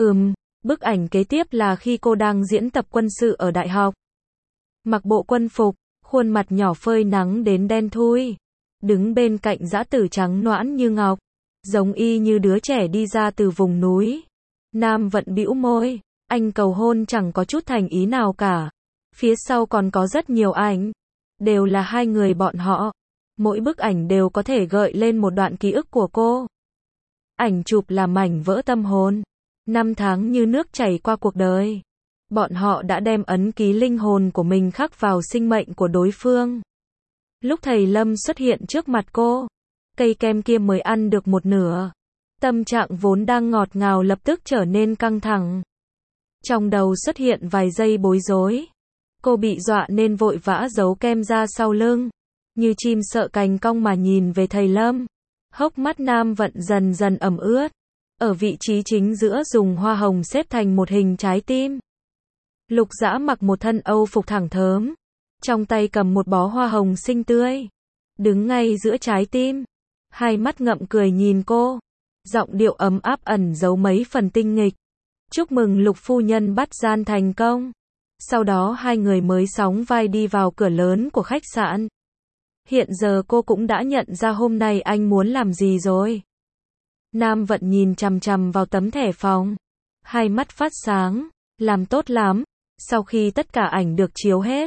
Bức ảnh kế tiếp là khi cô đang diễn tập quân sự ở đại học. Mặc bộ quân phục, khuôn mặt nhỏ phơi nắng đến đen thui. Đứng bên cạnh Dã Tử trắng nõn như ngọc, giống y như đứa trẻ đi ra từ vùng núi. Nam Vận bĩu môi, anh cầu hôn chẳng có chút thành ý nào cả. Phía sau còn có rất nhiều ảnh, đều là hai người bọn họ. Mỗi bức ảnh đều có thể gợi lên một đoạn ký ức của cô. Ảnh chụp là mảnh vỡ tâm hồn. 5 tháng như nước chảy qua cuộc đời. Bọn họ đã đem ấn ký linh hồn của mình khắc vào sinh mệnh của đối phương. Lúc thầy Lâm xuất hiện trước mặt cô, cây kem kia mới ăn được một nửa. Tâm trạng vốn đang ngọt ngào lập tức trở nên căng thẳng. Trong đầu xuất hiện vài giây bối rối. Cô bị dọa nên vội vã giấu kem ra sau lưng. Như chim sợ cành cong mà nhìn về thầy Lâm. Hốc mắt Nam Vận dần dần ẩm ướt. Ở vị trí chính giữa dùng hoa hồng xếp thành một hình trái tim. Lục Dã mặc một thân Âu phục thẳng thớm. Trong tay cầm một bó hoa hồng xinh tươi. Đứng ngay giữa trái tim. Hai mắt ngậm cười nhìn cô. Giọng điệu ấm áp ẩn giấu mấy phần tinh nghịch. Chúc mừng Lục phu nhân bắt gian thành công. Sau đó hai người mới sóng vai đi vào cửa lớn của khách sạn. Hiện giờ cô cũng đã nhận ra hôm nay anh muốn làm gì rồi. Nam Vận nhìn chằm chằm vào tấm thẻ phòng. Hai mắt phát sáng. Làm tốt lắm. Sau khi tất cả ảnh được chiếu hết,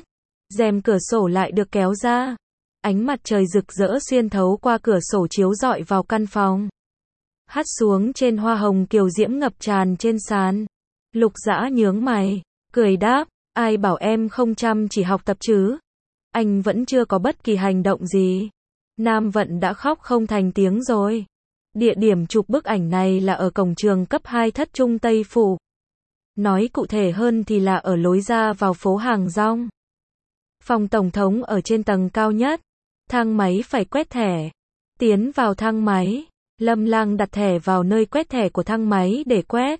Rèm cửa sổ lại được kéo ra. Ánh mặt trời rực rỡ xuyên thấu qua cửa sổ chiếu rọi vào căn phòng. Hắt xuống trên hoa hồng kiều diễm ngập tràn trên sàn. Lục Dã nhướng mày, cười đáp, ai bảo em không chăm chỉ học tập chứ? Anh vẫn chưa có bất kỳ hành động gì. Nam Vận đã khóc không thành tiếng rồi. Địa điểm chụp bức ảnh này là ở cổng trường cấp 2 Thất Trung Tây Phủ. Nói cụ thể hơn thì là ở lối ra vào phố Hàng Rong. Phòng tổng thống ở trên tầng cao nhất. Thang máy phải quét thẻ. Tiến vào thang máy, Lâm Lang đặt thẻ vào nơi quét thẻ của thang máy để quét.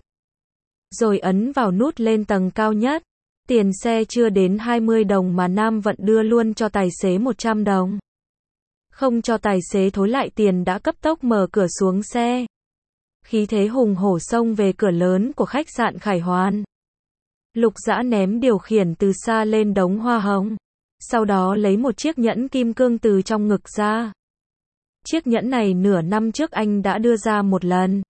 Rồi ấn vào nút lên tầng cao nhất. Tiền xe chưa đến 20 đồng mà Nam Vận đưa luôn cho tài xế 100 đồng. Không cho tài xế thối lại tiền đã cấp tốc mở cửa xuống xe. Khí thế hùng hổ xông về cửa lớn của khách sạn Khải Hoàn. Lục Dã ném điều khiển từ xa lên đống hoa hồng. Sau đó lấy một chiếc nhẫn kim cương từ trong ngực ra. Chiếc nhẫn này nửa năm trước anh đã đưa ra một lần.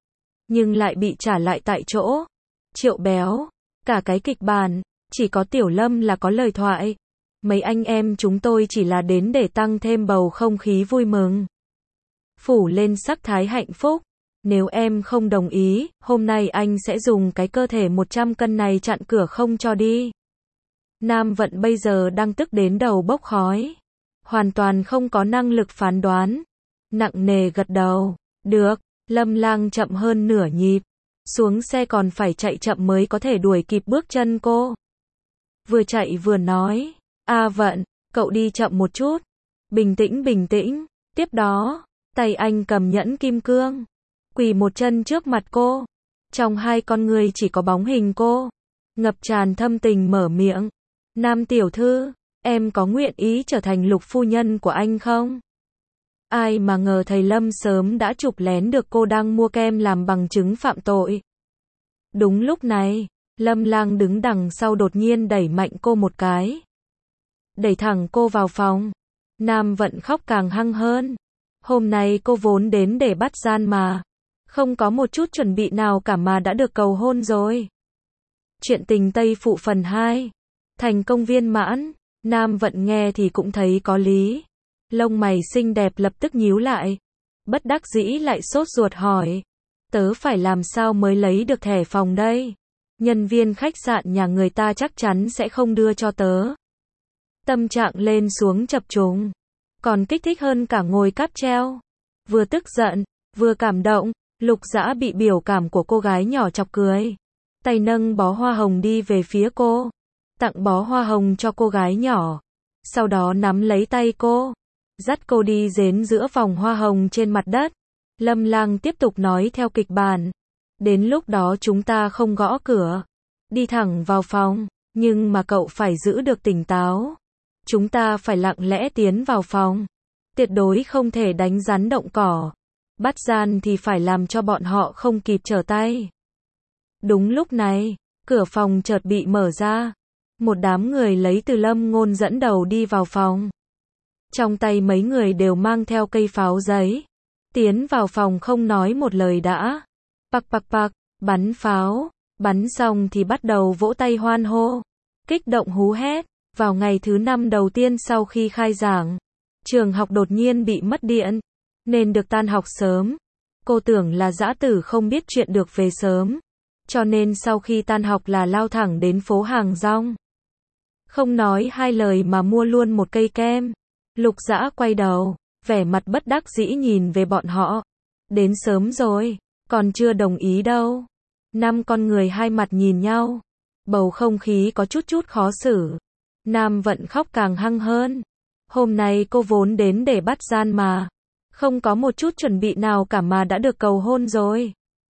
Nhưng lại bị trả lại tại chỗ. Triệu Béo, cả cái kịch bản, chỉ có Tiểu Lâm là có lời thoại. Mấy anh em chúng tôi chỉ là đến để tăng thêm bầu không khí vui mừng. Phủ lên sắc thái hạnh phúc. Nếu em không đồng ý, hôm nay anh sẽ dùng cái cơ thể 100 cân này chặn cửa không cho đi. Nam Vận bây giờ đang tức đến đầu bốc khói. Hoàn toàn không có năng lực phán đoán. Nặng nề gật đầu. Được, Lâm Lang chậm hơn nửa nhịp. Xuống xe còn phải chạy chậm mới có thể đuổi kịp bước chân cô. Vừa chạy vừa nói. Vận, cậu đi chậm một chút. Bình tĩnh bình tĩnh. Tiếp đó, tay anh cầm nhẫn kim cương. Quỳ một chân trước mặt cô. Trong hai con người chỉ có bóng hình cô. Ngập tràn thâm tình mở miệng. Nam tiểu thư, em có nguyện ý trở thành lục phu nhân của anh không? Ai mà ngờ thầy Lâm sớm đã chụp lén được cô đang mua kem làm bằng chứng phạm tội. Đúng lúc này, Lâm Lang đứng đằng sau đột nhiên đẩy mạnh cô một cái. Đẩy thẳng cô vào phòng. Nam Vận khóc càng hăng hơn. Hôm nay cô vốn đến để bắt gian mà. Không có một chút chuẩn bị nào cả mà đã được cầu hôn rồi. Chuyện tình Tây Phụ phần 2. Thành công viên mãn. Nam Vận nghe thì cũng thấy có lý. Lông mày xinh đẹp lập tức nhíu lại. Bất đắc dĩ lại sốt ruột hỏi. Tớ phải làm sao mới lấy được thẻ phòng đây? Nhân viên khách sạn nhà người ta chắc chắn sẽ không đưa cho tớ. Tâm trạng lên xuống chập trùng. Còn kích thích hơn cả ngồi cáp treo. Vừa tức giận, vừa cảm động. Lục Dã bị biểu cảm của cô gái nhỏ chọc cười. Tay nâng bó hoa hồng đi về phía cô. Tặng bó hoa hồng cho cô gái nhỏ. Sau đó nắm lấy tay cô. Dắt cô đi đến giữa vòng hoa hồng trên mặt đất. Lâm Lang tiếp tục nói theo kịch bản. Đến lúc đó chúng ta không gõ cửa. Đi thẳng vào phòng. Nhưng mà cậu phải giữ được tỉnh táo. Chúng ta phải lặng lẽ tiến vào phòng. Tuyệt đối không thể đánh rắn động cỏ. Bắt gian thì phải làm cho bọn họ không kịp trở tay. Đúng lúc này, cửa phòng chợt bị mở ra. Một đám người lấy từ Lâm Ngôn dẫn đầu đi vào phòng. Trong tay mấy người đều mang theo cây pháo giấy. Tiến vào phòng không nói một lời đã. Pạc, bắn pháo. Bắn xong thì bắt đầu vỗ tay hoan hô. Kích động hú hét. Vào ngày thứ 5 đầu tiên sau khi khai giảng, trường học đột nhiên bị mất điện, nên được tan học sớm. Cô tưởng là dã tử không biết chuyện được về sớm. Cho nên sau khi tan học là lao thẳng đến phố Hàng Rong. Không nói hai lời mà mua luôn một cây kem. Lục Dã quay đầu, vẻ mặt bất đắc dĩ nhìn về bọn họ. Đến sớm rồi, còn chưa đồng ý đâu. 5 con người hai mặt nhìn nhau. Bầu không khí có chút khó xử. Nam Vận khóc càng hăng hơn. Hôm nay cô vốn đến để bắt gian mà. Không có một chút chuẩn bị nào cả mà đã được cầu hôn rồi.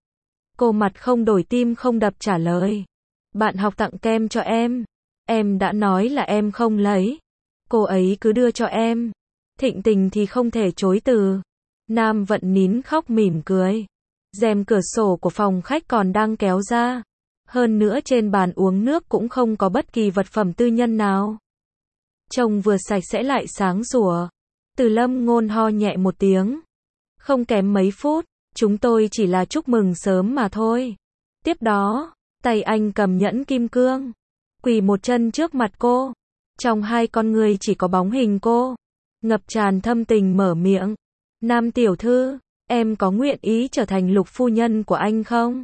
Cô mặt không đổi tim không đập trả lời. Bạn học tặng kem cho em. Em đã nói là em không lấy. Cô ấy cứ đưa cho em. Thịnh tình thì không thể chối từ. Nam Vận nín khóc mỉm cười. Rèm cửa sổ của phòng khách còn đang kéo ra. Hơn nữa trên bàn uống nước cũng không có bất kỳ vật phẩm tư nhân nào. Trông vừa sạch sẽ lại sáng sủa. Từ Lâm Ngôn ho nhẹ một tiếng. Không kém mấy phút, chúng tôi chỉ là chúc mừng sớm mà thôi. Tiếp đó, tay anh cầm nhẫn kim cương. Quỳ một chân trước mặt cô. Trong hai con người chỉ có bóng hình cô. Ngập tràn thâm tình mở miệng. Nam tiểu thư, em có nguyện ý trở thành Lục phu nhân của anh không?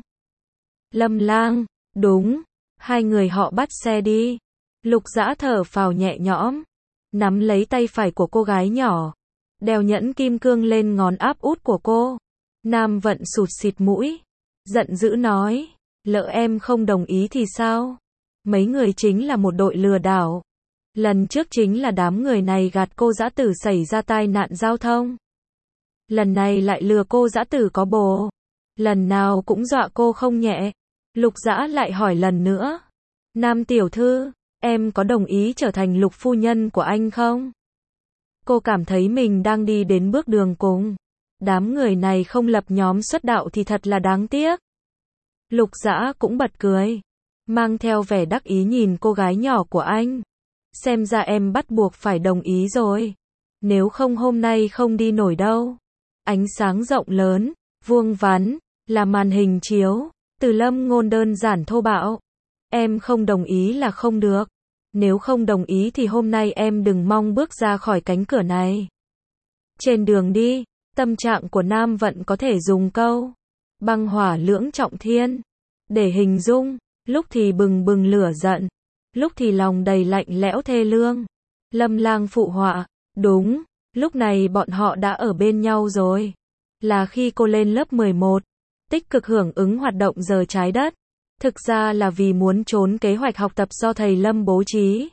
Lâm Lang, đúng. Hai người họ bắt xe đi. Lục Dã thở phào nhẹ nhõm, nắm lấy tay phải của cô gái nhỏ, đeo nhẫn kim cương lên ngón áp út của cô. Nam Vận sụt sịt mũi, giận dữ nói, lỡ em không đồng ý thì sao? Mấy người chính là một đội lừa đảo. Lần trước chính là đám người này gạt cô dã tử xảy ra tai nạn giao thông. Lần này lại lừa cô dã tử có bồ. Lần nào cũng dọa cô không nhẹ. Lục Dã lại hỏi lần nữa. Nam tiểu thư, em có đồng ý trở thành Lục phu nhân của anh không? Cô cảm thấy mình đang đi đến bước đường cùng. Đám người này không lập nhóm xuất đạo thì thật là đáng tiếc. Lục Dã cũng bật cười, mang theo vẻ đắc ý nhìn cô gái nhỏ của anh. Xem ra em bắt buộc phải đồng ý rồi. Nếu không hôm nay không đi nổi đâu. Ánh sáng rộng lớn, vuông vắn, là màn hình chiếu. Từ Lâm ngôn đơn giản thô bạo. Em không đồng ý là không được. Nếu không đồng ý thì hôm nay em đừng mong bước ra khỏi cánh cửa này. Trên đường đi, tâm trạng của Nam Vận có thể dùng câu băng hỏa lưỡng trọng thiên để hình dung. Lúc thì bừng bừng lửa giận, lúc thì lòng đầy lạnh lẽo thê lương. Lâm Lang phụ họa, đúng, lúc này bọn họ đã ở bên nhau rồi. Là khi cô lên lớp 11, tích cực hưởng ứng hoạt động giờ trái đất. Thực ra là vì muốn trốn kế hoạch học tập do thầy Lâm bố trí.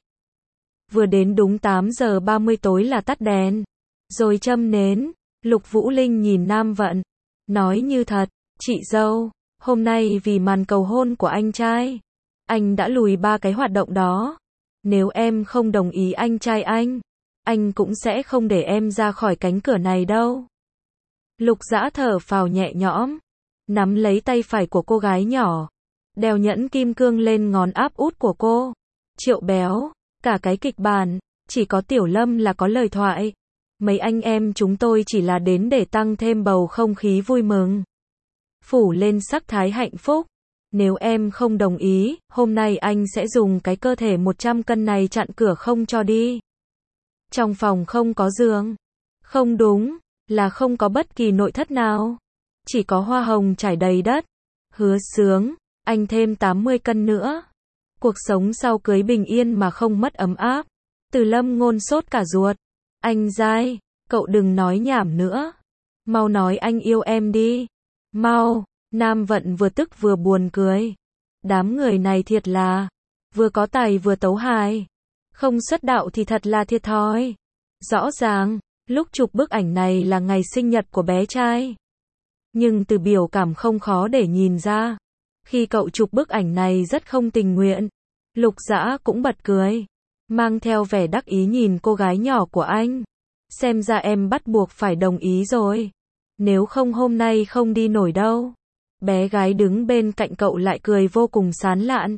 Vừa đến đúng 8 giờ 30 tối là tắt đèn, rồi châm nến. Lục Vũ Linh nhìn Nam Vận, nói như thật, chị dâu, hôm nay vì màn cầu hôn của anh trai, anh đã lùi 3 cái hoạt động đó. Nếu em không đồng ý anh trai anh cũng sẽ không để em ra khỏi cánh cửa này đâu. Lục Dã thở phào nhẹ nhõm, nắm lấy tay phải của cô gái nhỏ, đeo nhẫn kim cương lên ngón áp út của cô. Triệu Béo, cả cái kịch bản, chỉ có Tiểu Lâm là có lời thoại. Mấy anh em chúng tôi chỉ là đến để tăng thêm bầu không khí vui mừng. Phủ lên sắc thái hạnh phúc. Nếu em không đồng ý, hôm nay anh sẽ dùng cái cơ thể 100 cân này chặn cửa không cho đi. Trong phòng không có giường. Không đúng, là không có bất kỳ nội thất nào. Chỉ có hoa hồng trải đầy đất. Hứa Sướng, anh thêm 80 cân nữa. Cuộc sống sau cưới bình yên mà không mất ấm áp. Từ Lâm ngôn sốt cả ruột. Anh dai, cậu đừng nói nhảm nữa. Mau nói anh yêu em đi. Mau. Nam Vận vừa tức vừa buồn cười. Đám người này thiệt là vừa có tài vừa tấu hài. Không xuất đạo thì thật là thiệt thòi. Rõ ràng, lúc chụp bức ảnh này là ngày sinh nhật của bé trai. Nhưng từ biểu cảm không khó để nhìn ra. Khi cậu chụp bức ảnh này rất không tình nguyện. Lục Dã cũng bật cười, mang theo vẻ đắc ý nhìn cô gái nhỏ của anh. Xem ra em bắt buộc phải đồng ý rồi. Nếu không hôm nay không đi nổi đâu. Bé gái đứng bên cạnh cậu lại cười vô cùng sán lạn.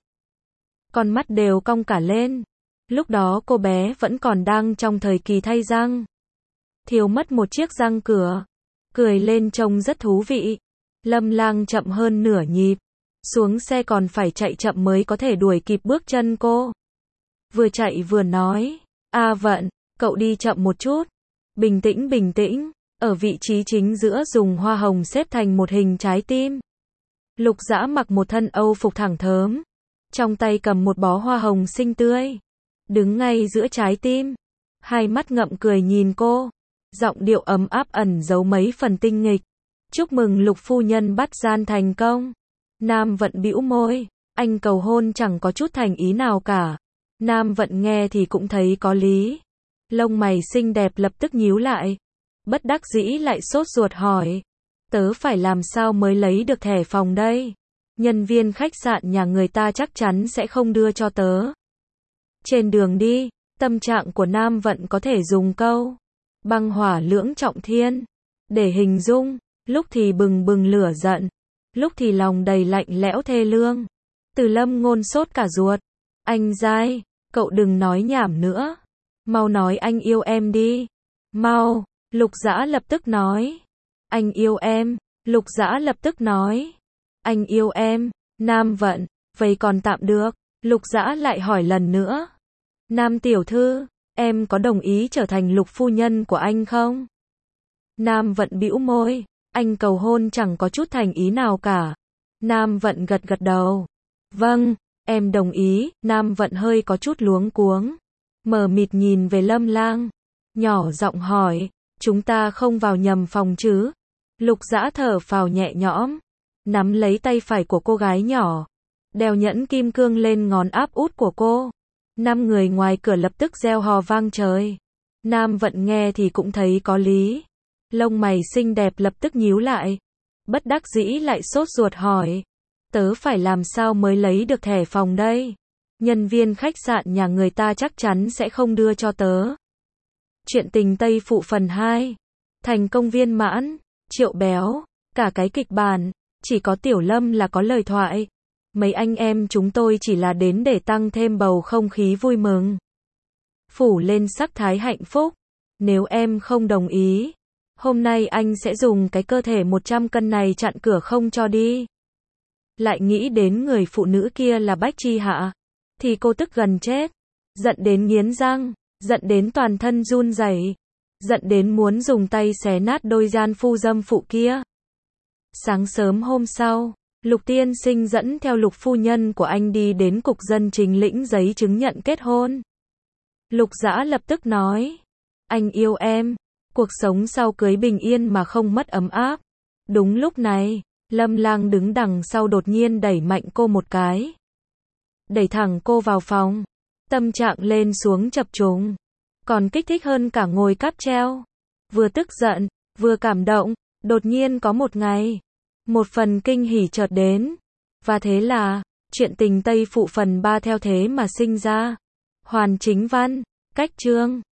Con mắt đều cong cả lên. Lúc đó cô bé vẫn còn đang trong thời kỳ thay răng. Thiếu mất một chiếc răng cửa. Cười lên trông rất thú vị. Lâm Lang chậm hơn nửa nhịp. Xuống xe còn phải chạy chậm mới có thể đuổi kịp bước chân cô. Vừa chạy vừa nói. Vận, cậu đi chậm một chút. Bình tĩnh bình tĩnh. Ở vị trí chính giữa dùng hoa hồng xếp thành một hình trái tim. Lục Dã mặc một thân Âu phục thẳng thớm. Trong tay cầm một bó hoa hồng xinh tươi. Đứng ngay giữa trái tim. Hai mắt ngậm cười nhìn cô. Giọng điệu ấm áp ẩn giấu mấy phần tinh nghịch. Chúc mừng Lục phu nhân bắt gian thành công. Nam Vận bĩu môi. Anh cầu hôn chẳng có chút thành ý nào cả. Nam Vận nghe thì cũng thấy có lý. Lông mày xinh đẹp lập tức nhíu lại. Bất đắc dĩ lại sốt ruột hỏi. Tớ phải làm sao mới lấy được thẻ phòng đây? Nhân viên khách sạn nhà người ta chắc chắn sẽ không đưa cho tớ. Trên đường đi, tâm trạng của Nam Vận có thể dùng câu băng hỏa lưỡng trọng thiên để hình dung. Lúc thì bừng bừng lửa giận, lúc thì lòng đầy lạnh lẽo thê lương. Từ Lâm ngôn sốt cả ruột. Anh dai, cậu đừng nói nhảm nữa. Mau nói anh yêu em đi. Mau. Lục Dã lập tức nói. Anh yêu em. Lục Dã lập tức nói. Anh yêu em. Nam Vận, vậy còn tạm được. Lục Dã lại hỏi lần nữa. Nam tiểu thư, em có đồng ý trở thành Lục phu nhân của anh không? Nam Vận bĩu môi, anh cầu hôn chẳng có chút thành ý nào cả. Nam Vận gật gật đầu. Vâng, em đồng ý. Nam Vận hơi có chút luống cuống, mờ mịt nhìn về Lâm Lang, nhỏ giọng hỏi, chúng ta không vào nhầm phòng chứ? Lục Dã thở phào nhẹ nhõm, nắm lấy tay phải của cô gái nhỏ, đeo nhẫn kim cương lên ngón áp út của cô. 5 người ngoài cửa lập tức reo hò vang trời. Nam Vận nghe thì cũng thấy có lý. Lông mày xinh đẹp lập tức nhíu lại. Bất đắc dĩ lại sốt ruột hỏi. Tớ phải làm sao mới lấy được thẻ phòng đây? Nhân viên khách sạn nhà người ta chắc chắn sẽ không đưa cho tớ. Chuyện tình Tây Phụ phần 2. Thành công viên mãn. Triệu Béo. Cả cái kịch bản, chỉ có Tiểu Lâm là có lời thoại. Mấy anh em chúng tôi chỉ là đến để tăng thêm bầu không khí vui mừng. Phủ lên sắc thái hạnh phúc. Nếu em không đồng ý, hôm nay anh sẽ dùng cái cơ thể 100 cân này chặn cửa không cho đi. Lại nghĩ đến người phụ nữ kia là Bách Chi Hạ, thì cô tức gần chết. Giận đến nghiến răng, giận đến toàn thân run rẩy, giận đến muốn dùng tay xé nát đôi gian phu dâm phụ kia. Sáng sớm hôm sau, Lục tiên sinh dẫn theo Lục phu nhân của anh đi đến cục dân chính lĩnh giấy chứng nhận kết hôn. Lục Dã lập tức nói, anh yêu em, cuộc sống sau cưới bình yên mà không mất ấm áp. Đúng lúc này, Lâm Lang đứng đằng sau đột nhiên đẩy mạnh cô một cái, đẩy thẳng cô vào phòng. Tâm trạng lên xuống chập trùng, còn kích thích hơn cả ngồi cáp treo. Vừa tức giận, vừa cảm động, đột nhiên có một ngày, một phần kinh hỉ chợt đến. Và thế là, chuyện tình Tây Phụ phần 3 theo thế mà sinh ra. Hoàn Chính Văn, cách chương